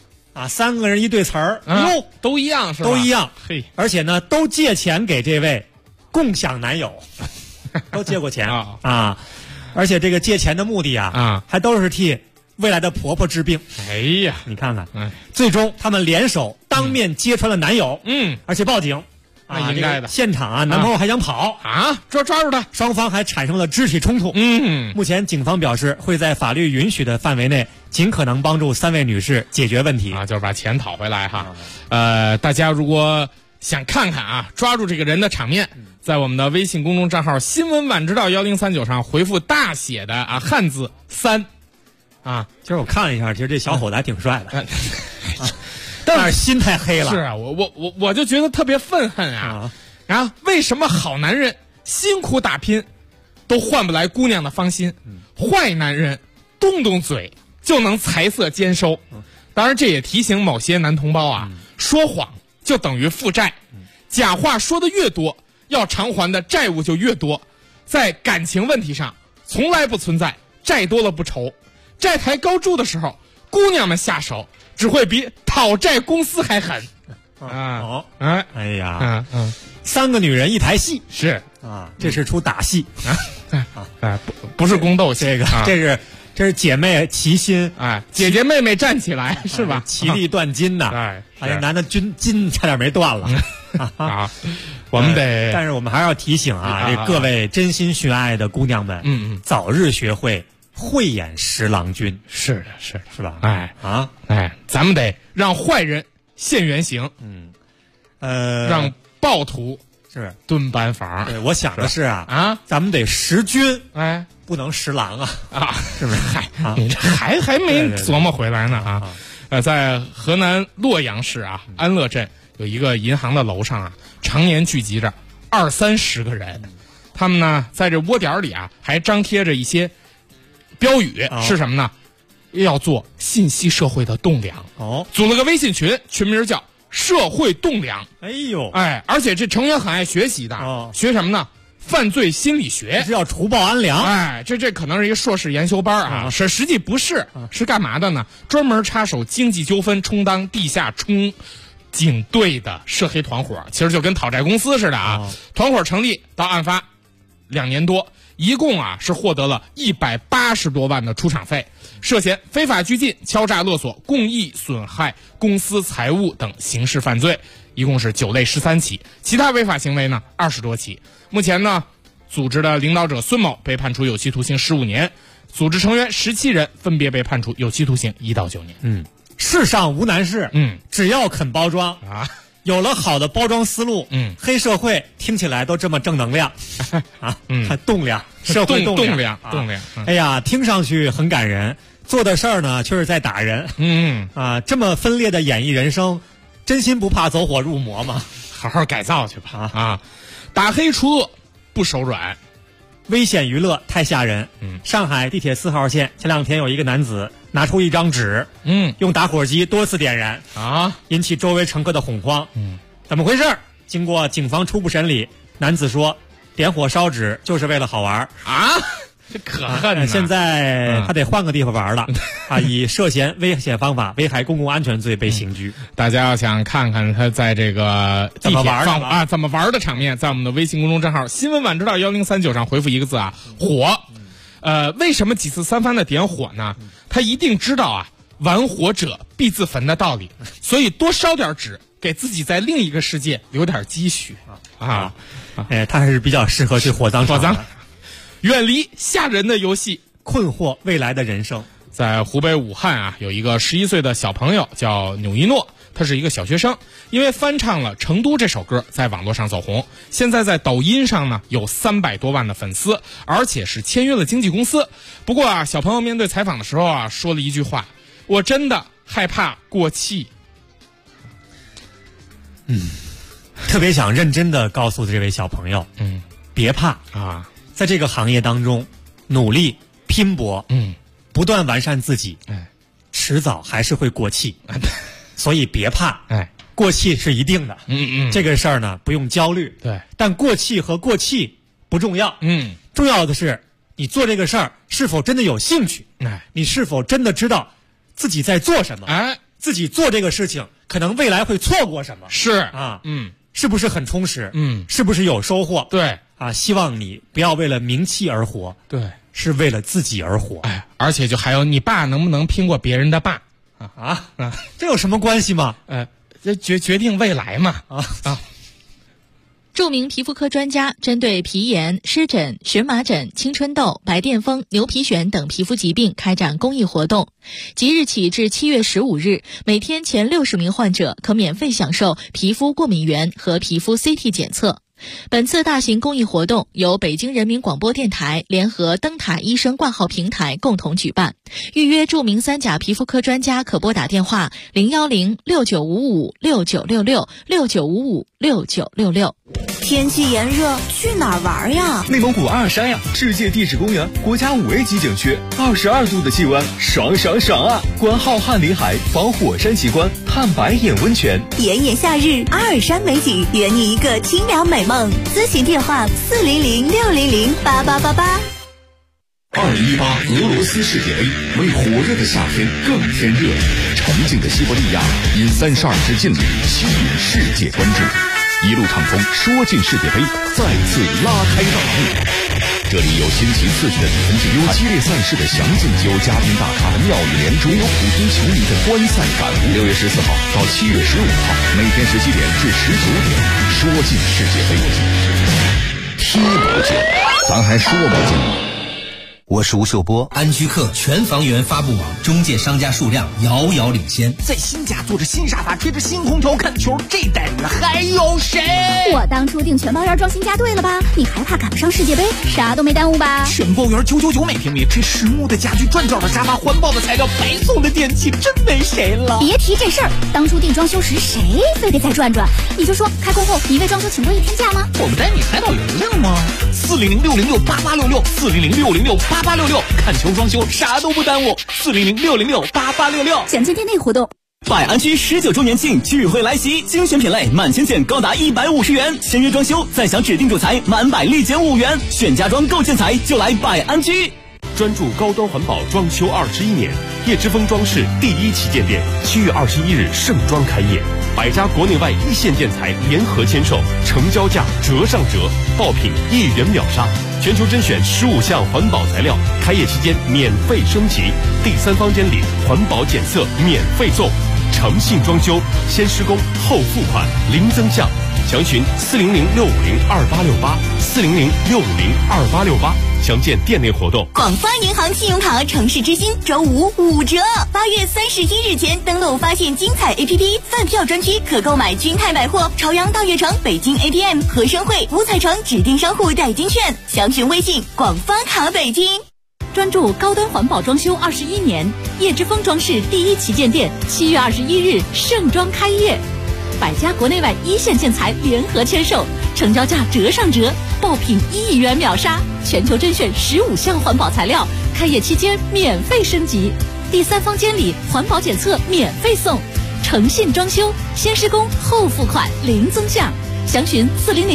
3个人一对词儿， 都一样是吧？ 都一样。而且呢，都借钱给这位共享男友，都借过钱而且这个借钱的目的还都是替未来的婆婆治病。 哎呀， 你看看，最终他们联手当面揭穿了男友，而且报警。 那应该的。 现场男朋友还想跑抓住他， 双方还产生了肢体冲突。目前警方表示会在法律允许的范围内，尽可能帮助3位女士解决问题就是把钱讨回来大家如果想看看抓住这个人的场面，在我们的微信公众账号新闻晚知道1039上回复大写的汉字3 其实我看了一下，其实这小伙子还挺帅的但是心太黑了。 是我就觉得特别愤恨为什么好男人辛苦打拼都换不来姑娘的芳心，坏男人动动嘴就能财色兼收？当然这也提醒某些男同胞说谎就等于负债，假话说的越多，要偿还的债务就越多。在感情问题上从来不存在债多了不愁，债台高筑的时候，姑娘们下手只会比讨债公司还狠。 哎呀，3个女人1台戏是这是出打戏不是宫斗戏， 这是姐妹齐心姐姐妹妹站起来是吧？ 齐力断金呐！男的筋差点没断了我们得， 但是我们还是要提醒这各位真心寻爱的姑娘们，早日学会慧眼识郎君。 是的，是吧？ 咱们得让坏人现原形，让暴徒是蹲班房。 对，我想的是咱们得识君， 不能食狼啊， 是不是？嗨，你这还没琢磨回来呢啊！在河南洛阳市安乐镇有一个银行的楼上常年聚集着20-30个人，他们呢在这窝点里还张贴着一些标语，是什么呢？要做信息社会的栋梁组了个微信群，群名叫社会栋梁。而且这成员很爱学习的，学什么呢？犯罪心理学， 是要除暴安良。 这可能是一个硕士研修班实际不是，是干嘛的呢？专门插手经济纠纷，充当地下冲警队的涉黑团伙，其实就跟讨债公司似的团伙成立到案发2年多，一共是获得了180多万的出场费，涉嫌非法拘禁、敲诈勒索、故意损害公司财物等刑事犯罪，一共是9类13起，其他违法行为呢20多起。目前呢，组织的领导者孙某被判处有期徒刑15年，组织成员17人分别被判处有期徒刑1到9年。 世上无难事，只要肯包装有了好的包装思路，黑社会听起来都这么正能量栋梁，社会栋梁。哎呀，听上去很感人，做的事儿呢却是在打人。这么分裂的演绎人生，真心不怕走火入魔吗？ 好好改造去吧打黑除恶不手软， 危险娱乐太吓人。上海地铁4号线前2天有一个男子拿出一张纸，用打火机多次点燃引起周围乘客的恐慌。怎么回事？经过警方初步审理，男子说点火烧纸就是为了好玩这可恨呢。 现在他得换个地方玩了以涉嫌危险方法危害公共安全罪被刑拘。 大家要想看看他在这个地铁放怎么玩的场面，在我们的微信公众账号新闻晚知道1039上回复一个字火。为什么几次三番的点火呢？他一定知道玩火者必自焚的道理，所以多烧点纸，给自己在另一个世界留点积蓄他还是比较适合去火葬场。 远离吓人的游戏， 困惑未来的人生。 在湖北武汉有一个11岁的小朋友叫纽一诺，他是一个小学生，因为翻唱了《成都》这首歌在网络上走红，现在在抖音上呢有300多万的粉丝，而且是签约了经纪公司。不过小朋友面对采访的时候说了一句话：我真的害怕过气。 特别想认真的告诉这位小朋友，别怕在这个行业当中努力拼搏，不断完善自己，迟早还是会过气，所以别怕，过气是一定的，这个事儿呢不用焦虑， 对， 但过气和过气不重要，重要的是你做这个事儿是否真的有兴趣，你是否真的知道自己在做什么，自己做这个事情可能未来会错过什么， 是是不是很充实，是不是有收获， 对希望你不要为了名气而活， 对， 是为了自己而活。 而且就还有你爸能不能拼过别人的爸这有什么关系吗？ 这决定未来嘛著名皮肤科专家针对皮炎、湿疹、荨麻疹、青春痘、白癜风、牛皮癣等皮肤疾病开展公益活动。即日起至7月15日，每天前60名患者可免费享受皮肤过敏原和皮肤 CT 检测。本次大型公益活动由北京人民广播电台联合灯塔医生挂号平台共同举办。预约著名3甲皮肤科专家可拨打电话010-6955-6966 天气炎热，去哪儿玩呀？ 内蒙古阿尔山呀，世界地质公园国家5A级景区，22度的气温，爽爽爽啊！观浩瀚林海，访火山奇观，探白眼温泉。 炎炎夏日，阿尔山美景，圆你一个清凉美梦。咨询电话400-600-8888。 2018俄罗斯世界杯为火热的夏天更添热，沉静的西伯利亚因32支劲旅吸引世界关注。一路畅通，说进世界杯再次拉开大幕。这里有新奇刺激的比分竞赛，有激烈赛事的详尽，有嘉宾大咖的妙语连珠，有普通球迷的观赛感悟。6月14号到7月15号，每天17点至19点，说进世界杯，踢不进，咱还说不进。 我是吴秀波。 安居客全房源发布网，中介商家数量遥遥领先。 在新家坐着新沙发，吹着新空调看球，这待遇还有谁？ 我当初订全包园装新家对了吧？你还怕赶不上世界杯？啥都没耽误吧？ 全包园999每平米，这实木的家具、转角的沙发、环保的材料、白送的电器，真没谁了。 别提这事儿，当初订装修时谁非得再转转？你就说开工后你为装修请过一天假吗？ 我们带你海岛游游吗？400-606-8866，400-606-8866，看球装修啥都不耽误。400-606-8866， 详见店内活动。 百安居19周年庆聚会来袭，精选品类满千件高达150元，签约装修再享指定主材满100立减5元，选家装购建材就来百安居。 专注高端环保装修21年，叶之峰装饰第1旗舰店7月21日盛装开业，100家国内外一线建材联合签售，成交价折上折，爆品1元秒杀，全球甄选15项环保材料，开业期间免费升级，第3方监理环保检测免费送，诚信装修，先施工后付款，零增项，详询400-650-2868，400-650-2868，详见店内活动。 广发银行信用卡城市之星周5 5折，8月31日前登录发现精彩 APP 饭票专区，可购买君泰百货、朝阳大悦城、北京 ATM、和生汇、五彩城指定商户代金券，详询微信广发卡北京。 专注高端环保装修21年，叶之峰装饰第1旗舰店7月21日盛装开业，100家国内外一线建材联合签售，成交价折上折，爆品1元秒杀，全球甄选15项环保材料，开业期间免费升级，第3方监理环保检测免费送，诚信装修，先施工后付款，零增项，详询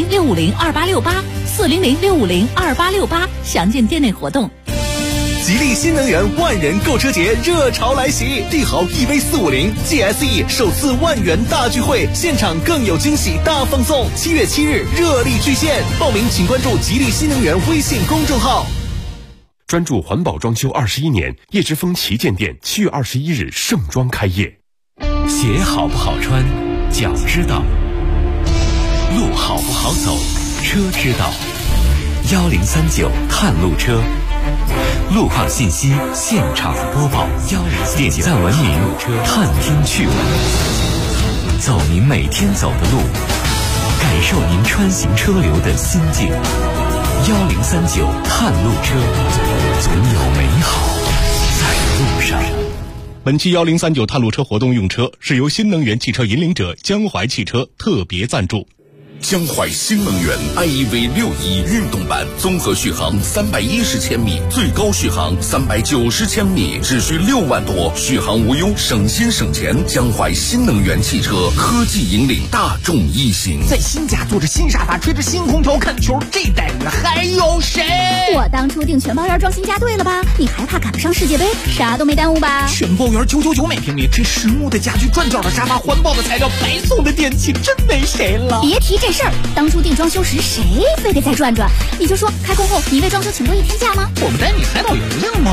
400-650-2868，400-650-2868，详见店内活动。 吉利新能源万人购车节热潮来袭，帝豪 EV450 GSE 首次万元大聚会，现场更有惊喜大放送，7月7日热力巨献，报名请关注吉利新能源微信公众号。 专注环保装修21年，叶之峰旗舰店7月21日盛装开业。 鞋好不好穿，脚知道；路好不好走，车知道。1039探路车，路况信息现场播报，点赞文明，探听趣闻，走您每天走的路，感受您穿行车流的心境。1039探路车，总有美好在路上。 本期1039探路车活动用车是由新能源汽车引领者江淮汽车特别赞助。 江淮新能源 iEV61运动版，综合续航310千米，最高续航390千米，只需6万多，续航无忧，省心省钱。江淮新能源汽车科技引领大众一行， 在新家坐着新沙发，吹着新空调看球，这待遇还有谁？ 我当初订全包园装新家对了吧？你还怕赶不上世界杯？啥都没耽误吧？ 全包园999每平米，这实木的家具、转角的沙发、环保的材料、白送的电器，真没谁了。 别提这事儿，当初订装修时谁非得再转转？你就说开工后你为装修请过一天假吗？ 我们带你海岛游游吗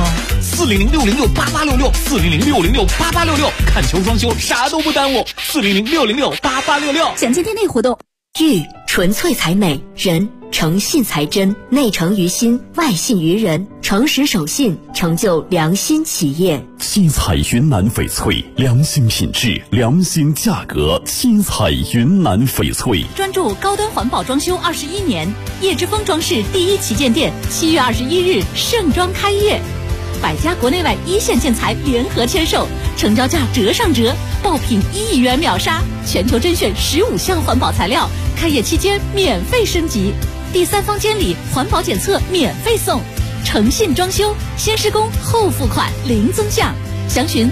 ？400-606-8866，400-606-8866，看球装修啥都不耽误。400-606-8866， 详见店内活动。 玉纯粹才美，人诚信才真，内诚于心，外信于人，诚实守信，成就良心企业。 七彩云南翡翠，良心品质，良心价格。七彩云南翡翠， 专注高端环保装修21年，叶之峰装饰第1旗舰店7月21日盛装开业，100家国内外一线建材联合签售，成交价折上折，爆品1元秒杀，全球甄选15项环保材料，开业期间免费升级，第3方监理环保检测免费送，诚信装修，先施工后付款，零增项，详询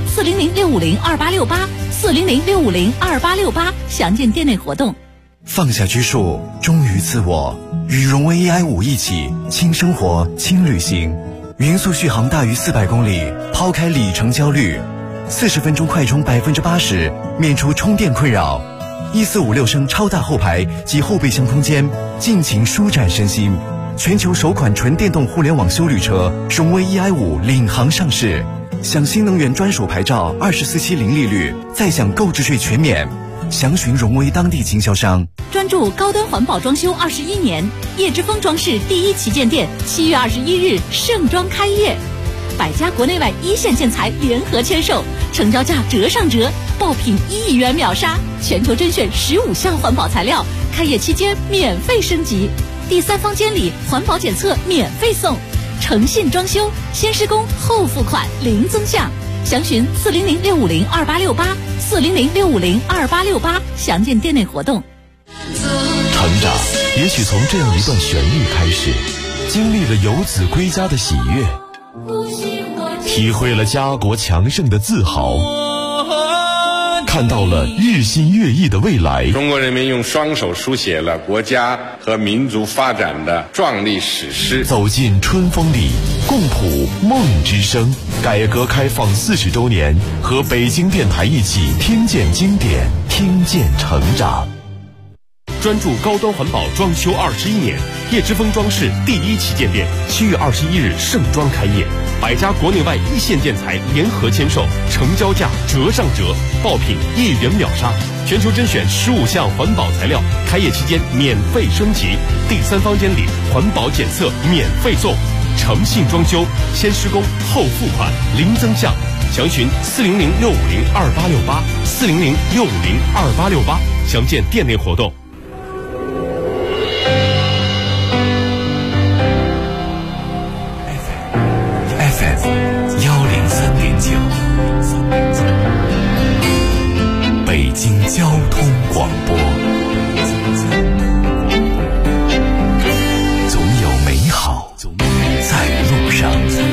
400-650-2868，400-650-2868，详见店内活动。 放下拘束，忠于自我，与荣威 EI5一起轻生活轻旅行，匀速续航大于400公里，抛开里程焦虑，40分钟快充80%，免除充电困扰，1456升超大后排及后备箱空间，尽情舒展身心。全球首款纯电动互联网休旅车荣威 EI5领航上市，享新能源专属牌照，24期零利率，再享购置税全免。 详询荣威当地经销商。 专注高端环保装修21年，叶之峰装饰第一旗舰店7月21日盛装开业，百家国内外一线建材联合签售，成交价折上折，爆品1亿元秒杀，全球甄选15项环保材料，开业期间免费升级，第三方监理环保检测免费送，诚信装修，先施工后付款零增项，详询400-650-2868，400-650-2868，详见店内活动。 成长也许从这样一段旋律开始，经历了游子归家的喜悦，体会了家国强盛的自豪，看到了日新月异的未来。 中国人民用双手书写了国家和民族发展的壮丽史诗。 走进春风里，共谱梦之声。改革开放40周年，和北京电台一起听见经典，听见成长。 专注高端环保装修21年，叶之峰装饰第一旗舰店7月21日盛装开业，百家国内外一线建材联合签售，成交价折上折，爆品1亿元秒杀，全球甄选15项环保材料，开业期间免费升级，第三方监理环保检测免费送，诚信装修，先施工后付款零增项，详询400-650-2868，400-650-2868，详见店内活动。 北京交通广播，总有美好在路上。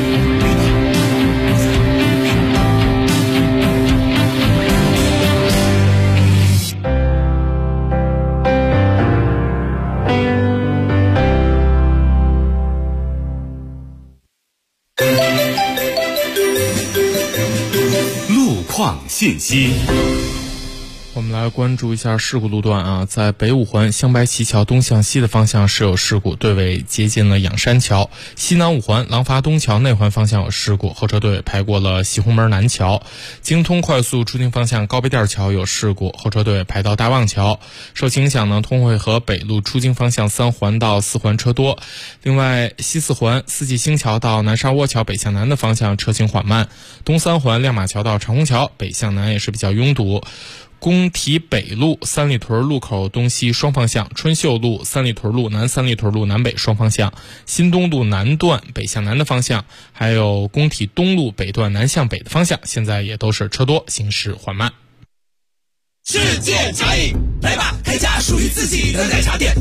路况信息。 我们来关注一下事故路段啊，在北五环香白旗桥东向西的方向是有事故，队尾接近了仰山桥；西南五环廊坊东桥内环方向有事故，后车队排过了西红门南桥；京通快速出京方向高碑店桥有事故，后车队排到大望桥。受其影响呢，通惠河北路出京方向3环到4环车多。另外，西4环四季星桥到南沙窝桥北向南的方向车行缓慢，东3环亮马桥到长虹桥北向南也是比较拥堵。工体北路三里屯路口东西双方向，春秀路三里屯路南三里屯路南北双方向，新东路南段北向南的方向，还有工体东路北段南向北的方向，现在也都是车多，行驶缓慢。 世界茶饮，来吧，开家属于自己的奶茶店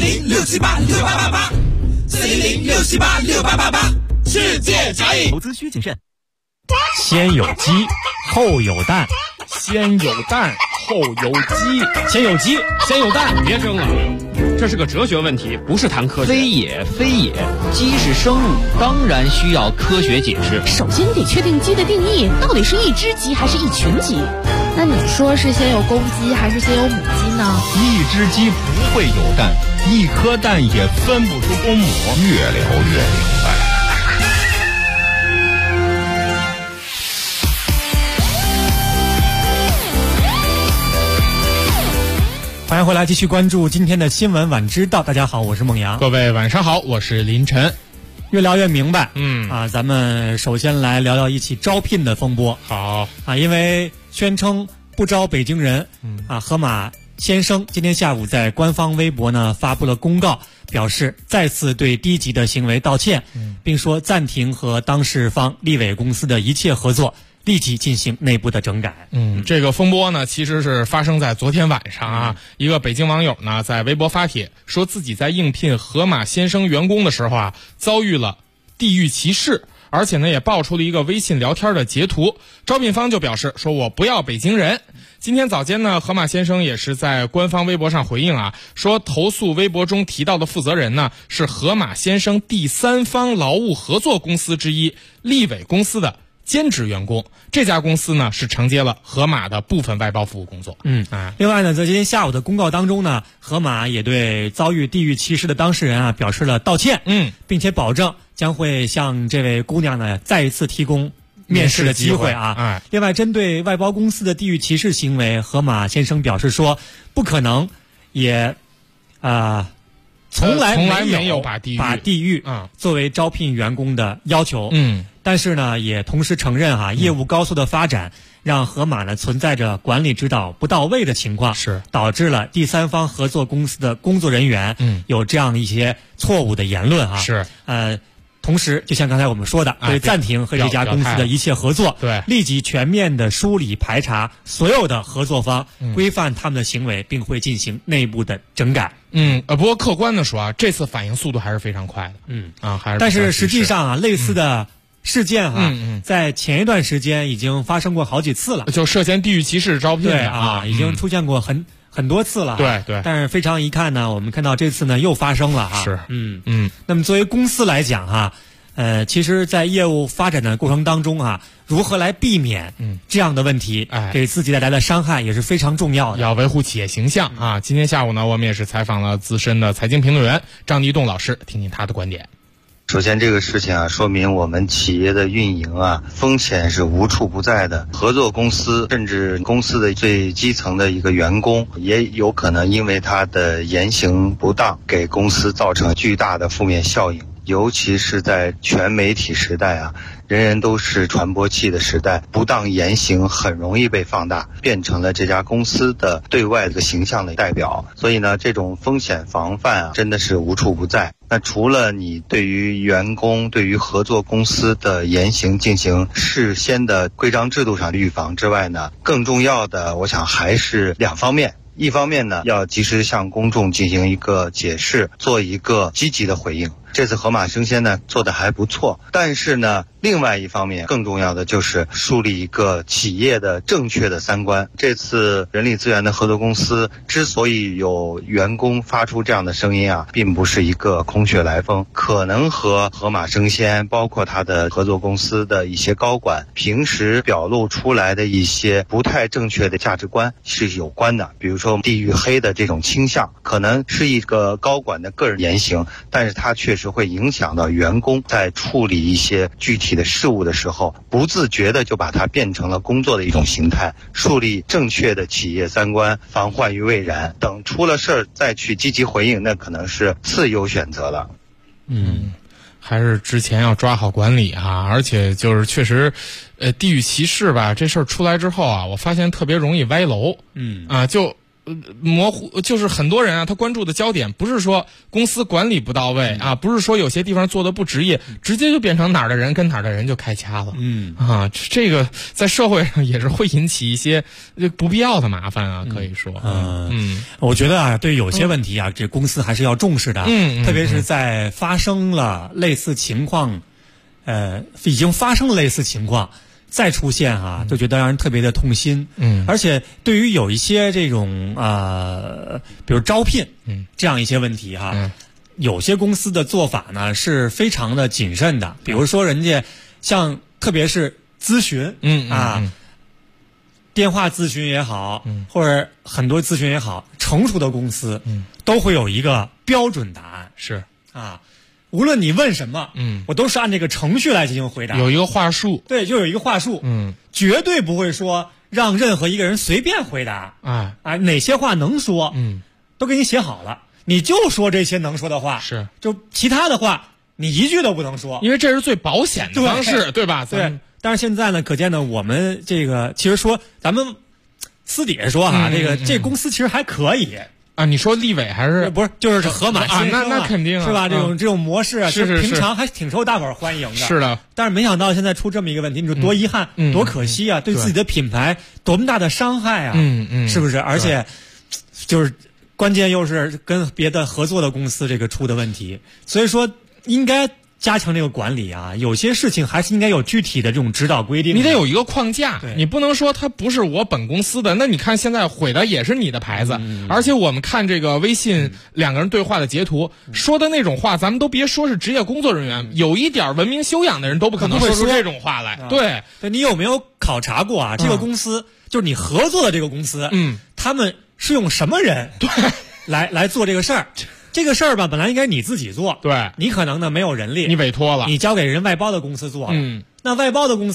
，400-678-6888，400-678-6888，世界茶饮。 投资需谨慎。 先有鸡，后有蛋。 先有蛋，后有鸡。 先有鸡，先有蛋，别争了，这是个哲学问题，不是谈科学。 非也，非也，鸡是生物，当然需要科学解释。 首先得确定鸡的定义，到底是一只鸡还是一群鸡？ 那你说是先有公鸡还是先有母鸡呢？ 一只鸡不会有蛋，一颗蛋也分不出公母。 越聊越明白。 欢迎回来，继续关注今天的新闻晚知道。大家好，我是孟阳。 各位晚上好，我是林晨。 越聊越明白，咱们首先来聊聊一起招聘的风波。 好啊，因为宣称不招北京人，河马先生今天下午在官方微博呢发布了公告，表示再次对低级的行为道歉，并说暂停和当事方立伟公司的一切合作，立即进行内部的整改。 这个风波呢，其实是发生在昨天晚上啊。一个北京网友呢，在微博发帖说自己在应聘河马先生员工的时候啊，遭遇了地域歧视，而且呢，也爆出了一个微信聊天的截图。招聘方就表示说，我不要北京人。今天早间呢，河马先生也是在官方微博上回应啊，说投诉微博中提到的负责人呢，是河马先生第三方劳务合作公司之一立伟公司的兼职员工，这家公司呢是承接了河马的部分外包服务工作。 另外呢，在今天下午的公告当中呢，河马也对遭遇地域歧视的当事人啊表示了道歉，并且保证将会向这位姑娘呢再一次提供面试的机会啊。另外，针对外包公司的地域歧视行为，河马先生表示说，不可能，也从来没有把地域作为招聘员工的要求。但是呢，也同时承认业务高速的发展让河马呢存在着管理指导不到位的情况，是导致了第三方合作公司的工作人员有这样一些错误的言论是同时，就像刚才我们说的，会暂停和这家公司的一切合作，对，立即全面的梳理排查所有的合作方，规范他们的行为，并会进行内部的整改。 不过客观的说这次反应速度还是非常快的。还是。 但是实际上类似的事件在前一段时间已经发生过好几次了， 就涉嫌地域歧视招聘的已经出现过很多次了。 对。 但是非常遗憾呢，我们看到这次呢又发生了是。 那么作为公司来讲其实在业务发展的过程当中如何来避免这样的问题给自己带来的伤害也是非常重要的， 要维护企业形象今天下午呢，我们也是采访了资深的财经评论员张迪栋老师，听听他的观点。 首先，这个事情说明我们企业的运营风险是无处不在的。合作公司甚至公司的最基层的一个员工，也有可能因为他的言行不当，给公司造成巨大的负面效应。尤其是在全媒体时代人人都是传播器的时代，不当言行很容易被放大，变成了这家公司的对外的形象的代表。所以呢，这种风险防范真的是无处不在。那除了你对于员工、对于合作公司的言行进行事先的规章制度上的预防之外呢，更重要的我想还是两方面。一方面呢，要及时向公众进行一个解释，做一个积极的回应。这次河马生鲜呢做得还不错，但是呢，另外一方面更重要的就是树立一个企业的正确的三观。这次人力资源的合作公司之所以有员工发出这样的声音并不是一个空穴来风，可能和河马生鲜包括他的合作公司的一些高管平时表露出来的一些不太正确的价值观是有关的。比如说地域黑的这种倾向，可能是一个高管的个人言行，但是他确实会影响到员工在处理一些具体的事物的时候，不自觉的就把它变成了工作的一种形态。树立正确的企业三观，防患于未然，等出了事儿再去积极回应，那可能是次优选择了。 还是之前要抓好管理而且就是确实地域歧视吧，这事儿出来之后我发现特别容易歪楼。就模糊，就是很多人他关注的焦点不是说公司管理不到位不是说有些地方做的不职业，直接就变成哪儿的人跟哪儿的人就开掐了。这个在社会上也是会引起一些不必要的麻烦可以说。 我觉得对有些问题这公司还是要重视的。特别是在发生了类似情况已经发生了类似情况再出现就觉得让人特别的痛心。而且对于有一些这种比如招聘这样一些问题有些公司的做法呢是非常的谨慎的。比如说人家像特别是咨询电话咨询也好或者很多咨询也好，成熟的公司都会有一个标准答案。 是无论你问什么我都是按这个程序来进行回答， 有一个话术。 对，就有一个话术。绝对不会说让任何一个人随便回答哪些话能说都给你写好了，你就说这些能说的话， 是就其他的话你一句都不能说， 因为这是最保险的方式，对吧？ 对。但是现在呢，可见呢，我们这个其实说咱们私底下说这公司其实还可以你说立委还是不是？就是河马先生那肯定是吧？这种模式是平常还挺受大伙儿欢迎的。 是的， 但是没想到现在出这么一个问题，你说多遗憾，多可惜对自己的品牌多么大的伤害是不是？而且就是关键又是跟别的合作的公司这个出的问题，所以说应该加强这个管理有些事情还是应该有具体的这种指导规定。 你得有一个框架，你不能说它不是我本公司的，那你看现在毁的也是你的牌子。而且我们看这个微信两个人对话的截图，说的那种话，咱们都别说是职业工作人员，有一点文明修养的人都不可能说出这种话来。对， 你有没有考察过这个公司就是你合作的这个公司他们是用什么人来做这个事儿？这个事儿吧，本来应该你自己做， 对， 你可能呢没有人力， 你委托了， 你交给人外包的公司做了，那外包的公司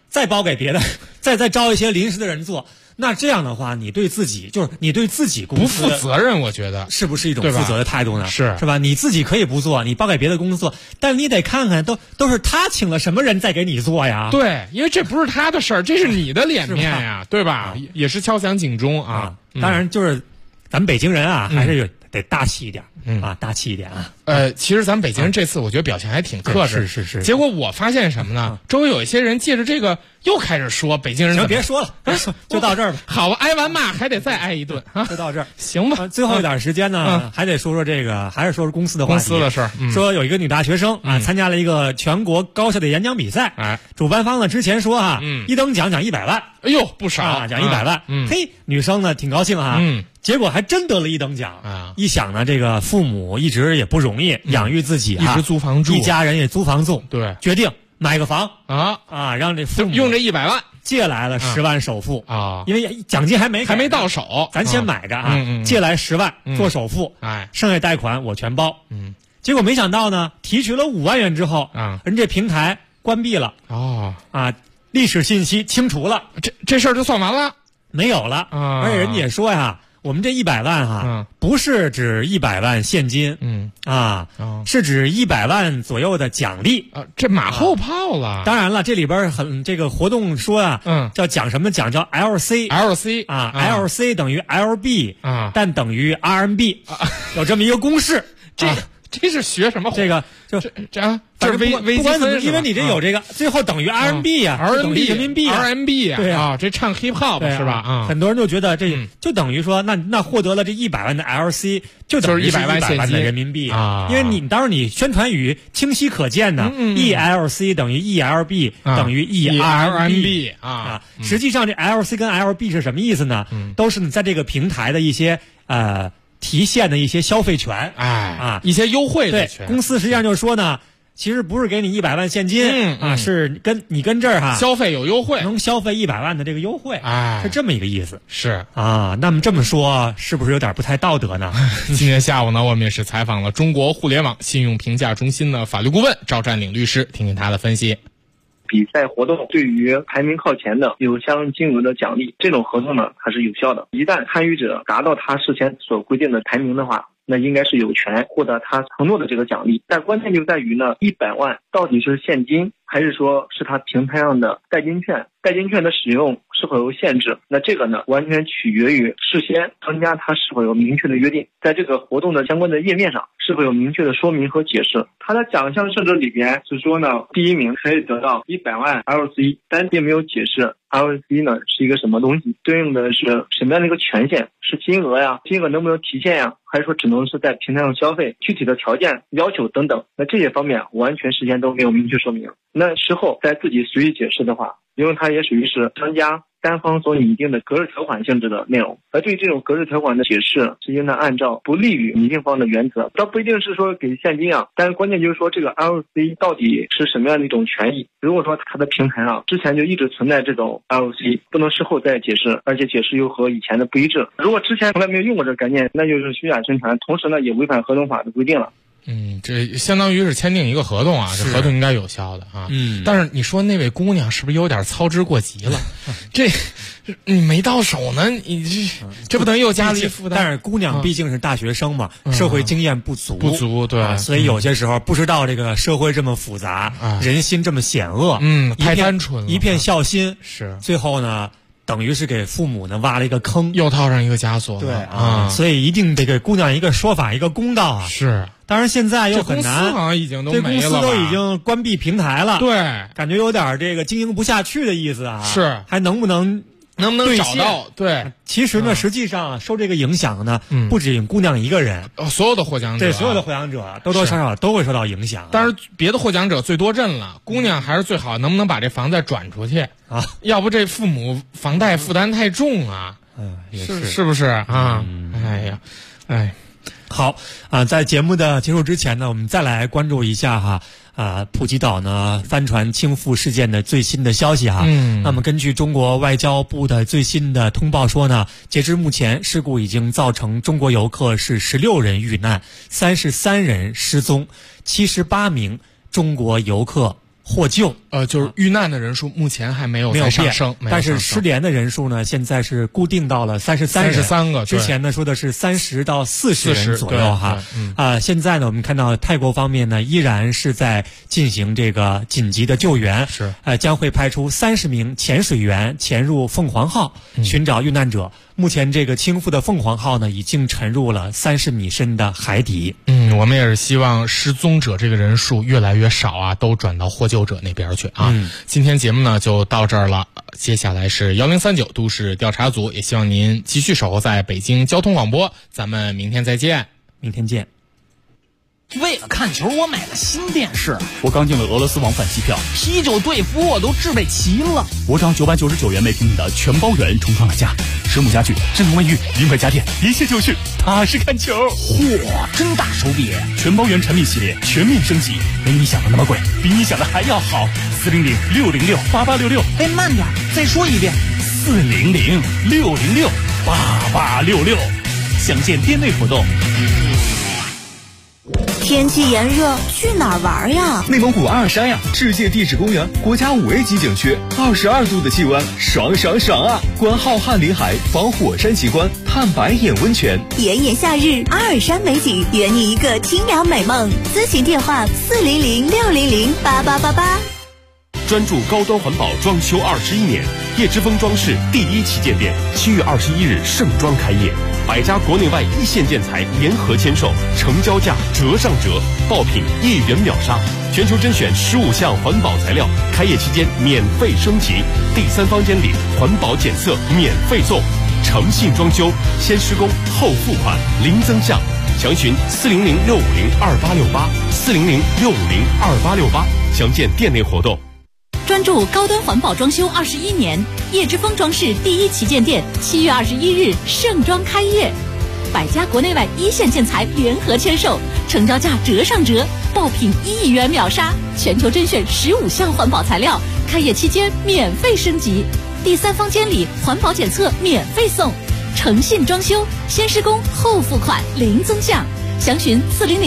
再包给别的，再招一些临时的人做。那这样的话，你对自己公司不负责任，我觉得是不是一种负责的态度呢？ 是吧？你自己可以不做，你包给别的公司做，但你得看看都是他请了什么人在给你做呀？ 对，因为这不是他的事儿，这是你的脸面呀，对吧？也是敲响警钟啊。 当然，就是咱们北京人啊，还是得大气一点。大气一点啊！ 其实咱们北京人这次我觉得表现还挺克制， 是。 结果我发现什么呢？周围有一些人借着这个又开始说北京人。 行，别说了，就到这儿吧。 好吧，挨完骂还得再挨一顿啊！ 就到这儿， 行吧。 最后一点时间呢，还得说说这个，还是说说公司的话题。 公司的事儿， 说有一个女大学生啊，参加了一个全国高校的演讲比赛。主办方呢之前说一等奖奖100万， 哎呦不少， 奖100万。嘿，女生呢挺高兴啊。结果还真得了1等奖啊！一想呢，这个父母一直也不容易养育自己， 一直租房住， 一家人也租房住， 对， 决定买个房让这父母用这100万借来了10万首付啊， 因为奖金还没到手， 咱先买着借来10万做首付，剩下贷款我全包。结果没想到呢，提取了5万元之后人这平台关闭了历史信息清除了， 这事儿就算完了， 没有了而且人家也说呀。我们这100万不是指100万现金，是指100万左右的奖励这马后炮了。 当然了，这里边这个活动说叫奖什么奖？叫 LC LC 等于 LB 但等于 RMB 有这么一个公式。 这是学什么？ 这个就是这微积分， 因为你这有这个最后等于 RMB 呀，RMB 人民币呀 ，RMB 呀， 对啊， 这唱 hip hop 是吧？ 很多人就觉得这就等于说，那获得了这100万的 LC， 就等于 100万现金的人民币啊。因为你当时你宣传语清晰可见的，ELC 等于 ELB 等于 ERMB 啊。 实际上这 LC 跟 LB 是什么意思呢？都是你在这个平台的一些提现的一些消费权， 一些优惠的权。 公司实际上就是说呢，其实不是给你100万现金是跟这儿消费有优惠， 能消费100万的这个优惠，是这么一个意思。 是那么这么说是不是有点不太道德呢？ 今天下午呢，我们也是采访了中国互联网信用评价中心的法律顾问赵占领律师，听听他的分析。 比赛活动对于排名靠前的有相金额的奖励，这种合同呢它是有效的。一旦参与者达到他事前所规定的排名的话，那应该是有权获得他承诺的这个奖励。但关键就在于呢，100万到底是现金还是说是他平台上的代金券？代金券的使用是否有限制？那这个呢，完全取决于事先商家他是否有明确的约定，在这个活动的相关的页面上是否有明确的说明和解释。他的奖项设置里边是说呢，第一名可以得到100万 LC， 但并没有解释 LC 呢是一个什么东西，对应的是什么样的一个权限，是金额呀，金额能不能提现呀，还是说只能是在平台上消费，具体的条件要求等等，那这些方面完全事先都没有明确说明。那事后再自己随意解释的话，因为它也属于是商家单方所拟定的格式条款性质的内容，而对于这种格式条款的解释是应当按照不利于拟定方的原则，倒不一定是说给现金但是关键就是说这个 LC 到底是什么样的一种权益。如果说它的平台上之前就一直存在这种 LC， 不能事后再解释，而且解释又和以前的不一致，如果之前从来没有用过这个概念，那就是虚假宣传，同时呢也违反合同法的规定了。 这相当于是签订一个合同这合同应该有效的但是你说那位姑娘是不是有点操之过急了？这你没到手呢，你这不等于又加了一负担？ 但是姑娘毕竟是大学生嘛，社会经验不足， 对， 所以有些时候不知道这个社会这么复杂，人心这么险恶， 太单纯了， 一片孝心是， 最后呢等于是给父母呢挖了一个坑， 又套上一个枷锁。 对所以一定得给姑娘一个说法，一个公道是， 当然现在又很难， 这公司好像已经都没了吧， 这公司都已经关闭平台了， 对， 感觉有点这个经营不下去的意思是， 还能不能找到？对， 其实呢，实际上受这个影响呢，不止姑娘一个人， 所有的获奖者， 对，所有的获奖者多多少少都会受到影响。 但是别的获奖者最多认了，姑娘还是最好，能不能把这房再转出去要不这父母房贷负担太重是不是好在节目的结束之前呢，我们再来关注一下普吉岛呢帆船倾覆事件的最新的消息那么根据中国外交部的最新的通报说呢，截至目前事故已经造成中国游客是16人遇难，33人失踪，78名中国游客获救。 就是遇难的人数目前还没有再上升， 但是失联的人数呢，现在是固定到了33 个。 之前呢说的是30到40人左右哈。现在呢，我们看到泰国方面呢依然是在进行这个紧急的救援，将会派出30名潜水员潜入凤凰号寻找遇难者。目前这个倾覆的凤凰号呢，已经沉入了30米深的海底。 我们也是希望失踪者这个人数越来越少啊，都转到获救者那边去啊。今天节目呢就到这儿了，接下来是1039都市调查组，也希望您继续守候在北京交通广播，咱们明天再见。 明天见。 为了看球，我买了新电视。 我刚订了俄罗斯往返机票。 啤酒队服我都置备齐了。 我涨999元每平米的全包圆重创了价，实木家具、智能卫浴、名牌家电，一切就绪，踏实看球。 嚯，真大手笔！ 全包圆产品系列全面升级，没你想的那么贵，比你想的还要好。400-606-8866。 哎，慢点，再说一遍。 400-606-8866。详见店内活动。 天气炎热，去哪儿玩呀？ 内蒙古阿尔山呀，世界地质公园，国家5A级景区，22度的气温，爽爽爽啊！观浩瀚林海，访火山奇观，探白眼温泉。 炎炎夏日，阿尔山美景，圆你一个清凉美梦。咨询电话400-600-8888。 专注高端环保装修21年，叶之峰装饰第1旗舰店7月21日盛装开业，100家国内外一线建材联合签售，成交价折上折，爆品1元秒杀，全球甄选15项环保材料，开业期间免费升级，第3方监理环保检测免费送，诚信装修，先施工后付款，零增项。详询400-650-2868，400-650-2868，详见店内活动。 专注高端环保装修21年，叶之峰装饰第1旗舰店7月21日盛装开业，100家国内外一线建材联合签售，成交价折上折，爆品1元秒杀，全球甄选15项环保材料，开业期间免费升级，第3方监理环保检测免费送，诚信装修，先施工后付款，零增项。详询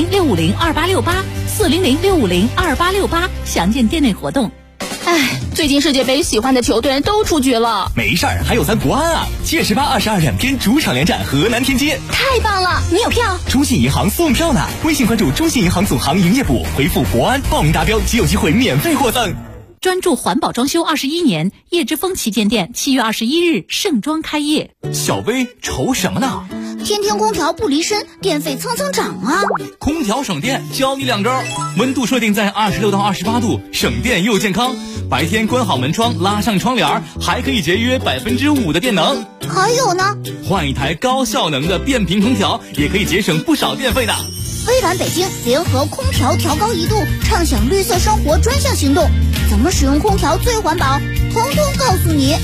400-650-2868，400-650-2868，详见店内活动。 最近世界杯喜欢的球队都出局了。 没事儿，还有咱国安啊！7月18、222天主场连战河南天街， 太棒了！你有票？ 中信银行送票呢！微信关注中信银行总行营业部，回复国安报名达标即有机会免费获赠。 专注环保装修21年，叶之峰旗舰店7月21日盛装开业。 小薇愁什么呢？ 天天空调不离身，电费蹭蹭涨啊！ 空调省电，教你2招：温度设定在26到28度，省电又健康。白天关好门窗，拉上窗帘，还可以节约5%的电能。 还有呢， 换一台高效能的变频空调，也可以节省不少电费的。 微软北京联合空调调高1度，畅享绿色生活专项行动，怎么使用空调最环保，通通告诉你。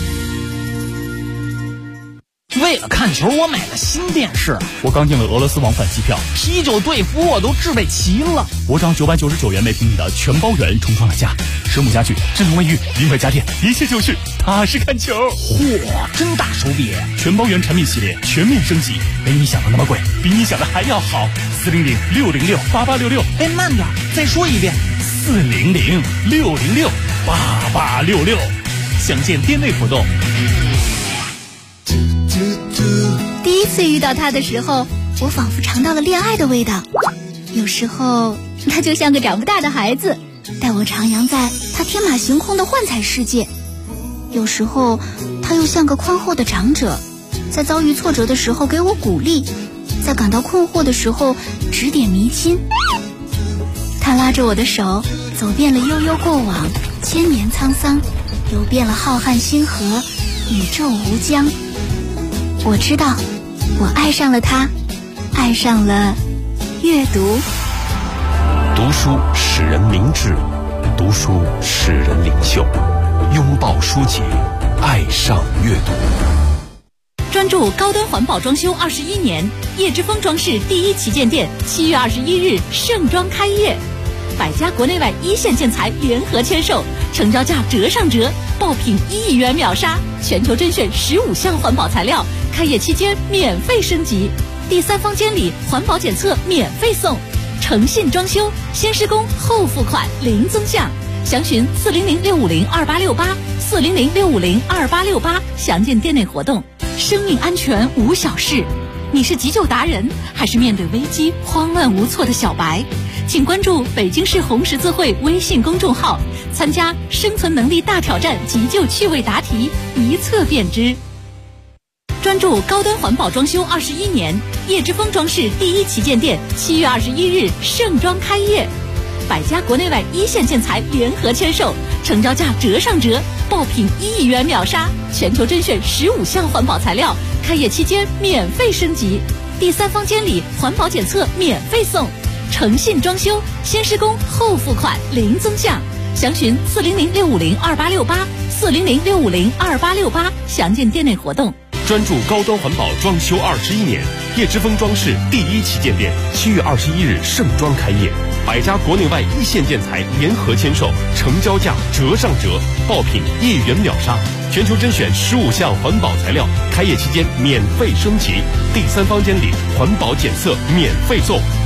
为了看球，我买了新电视。 我刚订了俄罗斯往返机票。 啤酒队服我都置备齐了。 我涨999元每平米的全包圆重创了价，实木家具、智能卫浴、名牌家电，一切就绪，踏实看球。 嚯，真大手笔！ 全包圆产品系列全面升级，没你想的那么贵，比你想的还要好。400-606-8866。 哎，慢点，再说一遍。 400-606-8866，详见店内活动。 第一次遇到他的时候，我仿佛尝到了恋爱的味道。有时候他就像个长不大的孩子，带我徜徉在他天马行空的幻彩世界。有时候他又像个宽厚的长者，在遭遇挫折的时候给我鼓励，在感到困惑的时候指点迷津。他拉着我的手，走遍了悠悠过往，千年沧桑，游遍了浩瀚星河，宇宙无疆。我知道，我爱上了他，爱上了阅读。 读书使人明智，读书使人领袖，拥抱书籍，爱上阅读。 专注高端环保装修21年，叶之峰装饰第1旗舰店7月21日盛装开业，100家国内外一线建材联合签售，成交价折上折，爆品1元秒杀，全球甄选15项环保材料，开业期间免费升级，第3方监理环保检测免费送，诚信装修，先施工后付款，零增项。 详询400-650-2868，400-650-2868，详见店内活动。生命安全无小事，你是急救达人，还是面对危机慌乱无措的小白？请关注北京市红十字会微信公众号，参加生存能力大挑战急救趣味答题，一测便知。专注高端环保装修21年，叶之峰装饰第一旗舰店7月21日盛装开业，100家国内外一线建材联合签售，成交价折上折，爆品1亿元秒杀，全球甄选15项环保材料，开业期间免费升级，第三方监理环保检测免费送，诚信装修，先施工后付款零增项，详询400-650-2868，400-650-2868，详见店内活动。 专注高端环保装修21年，叶之峰装饰第一旗舰店7月21日盛装开业，100家国内外一线建材联合签售，成交价折上折，爆品1亿元秒杀，全球甄选15项环保材料，开业期间免费升级，第三方监理环保检测免费送。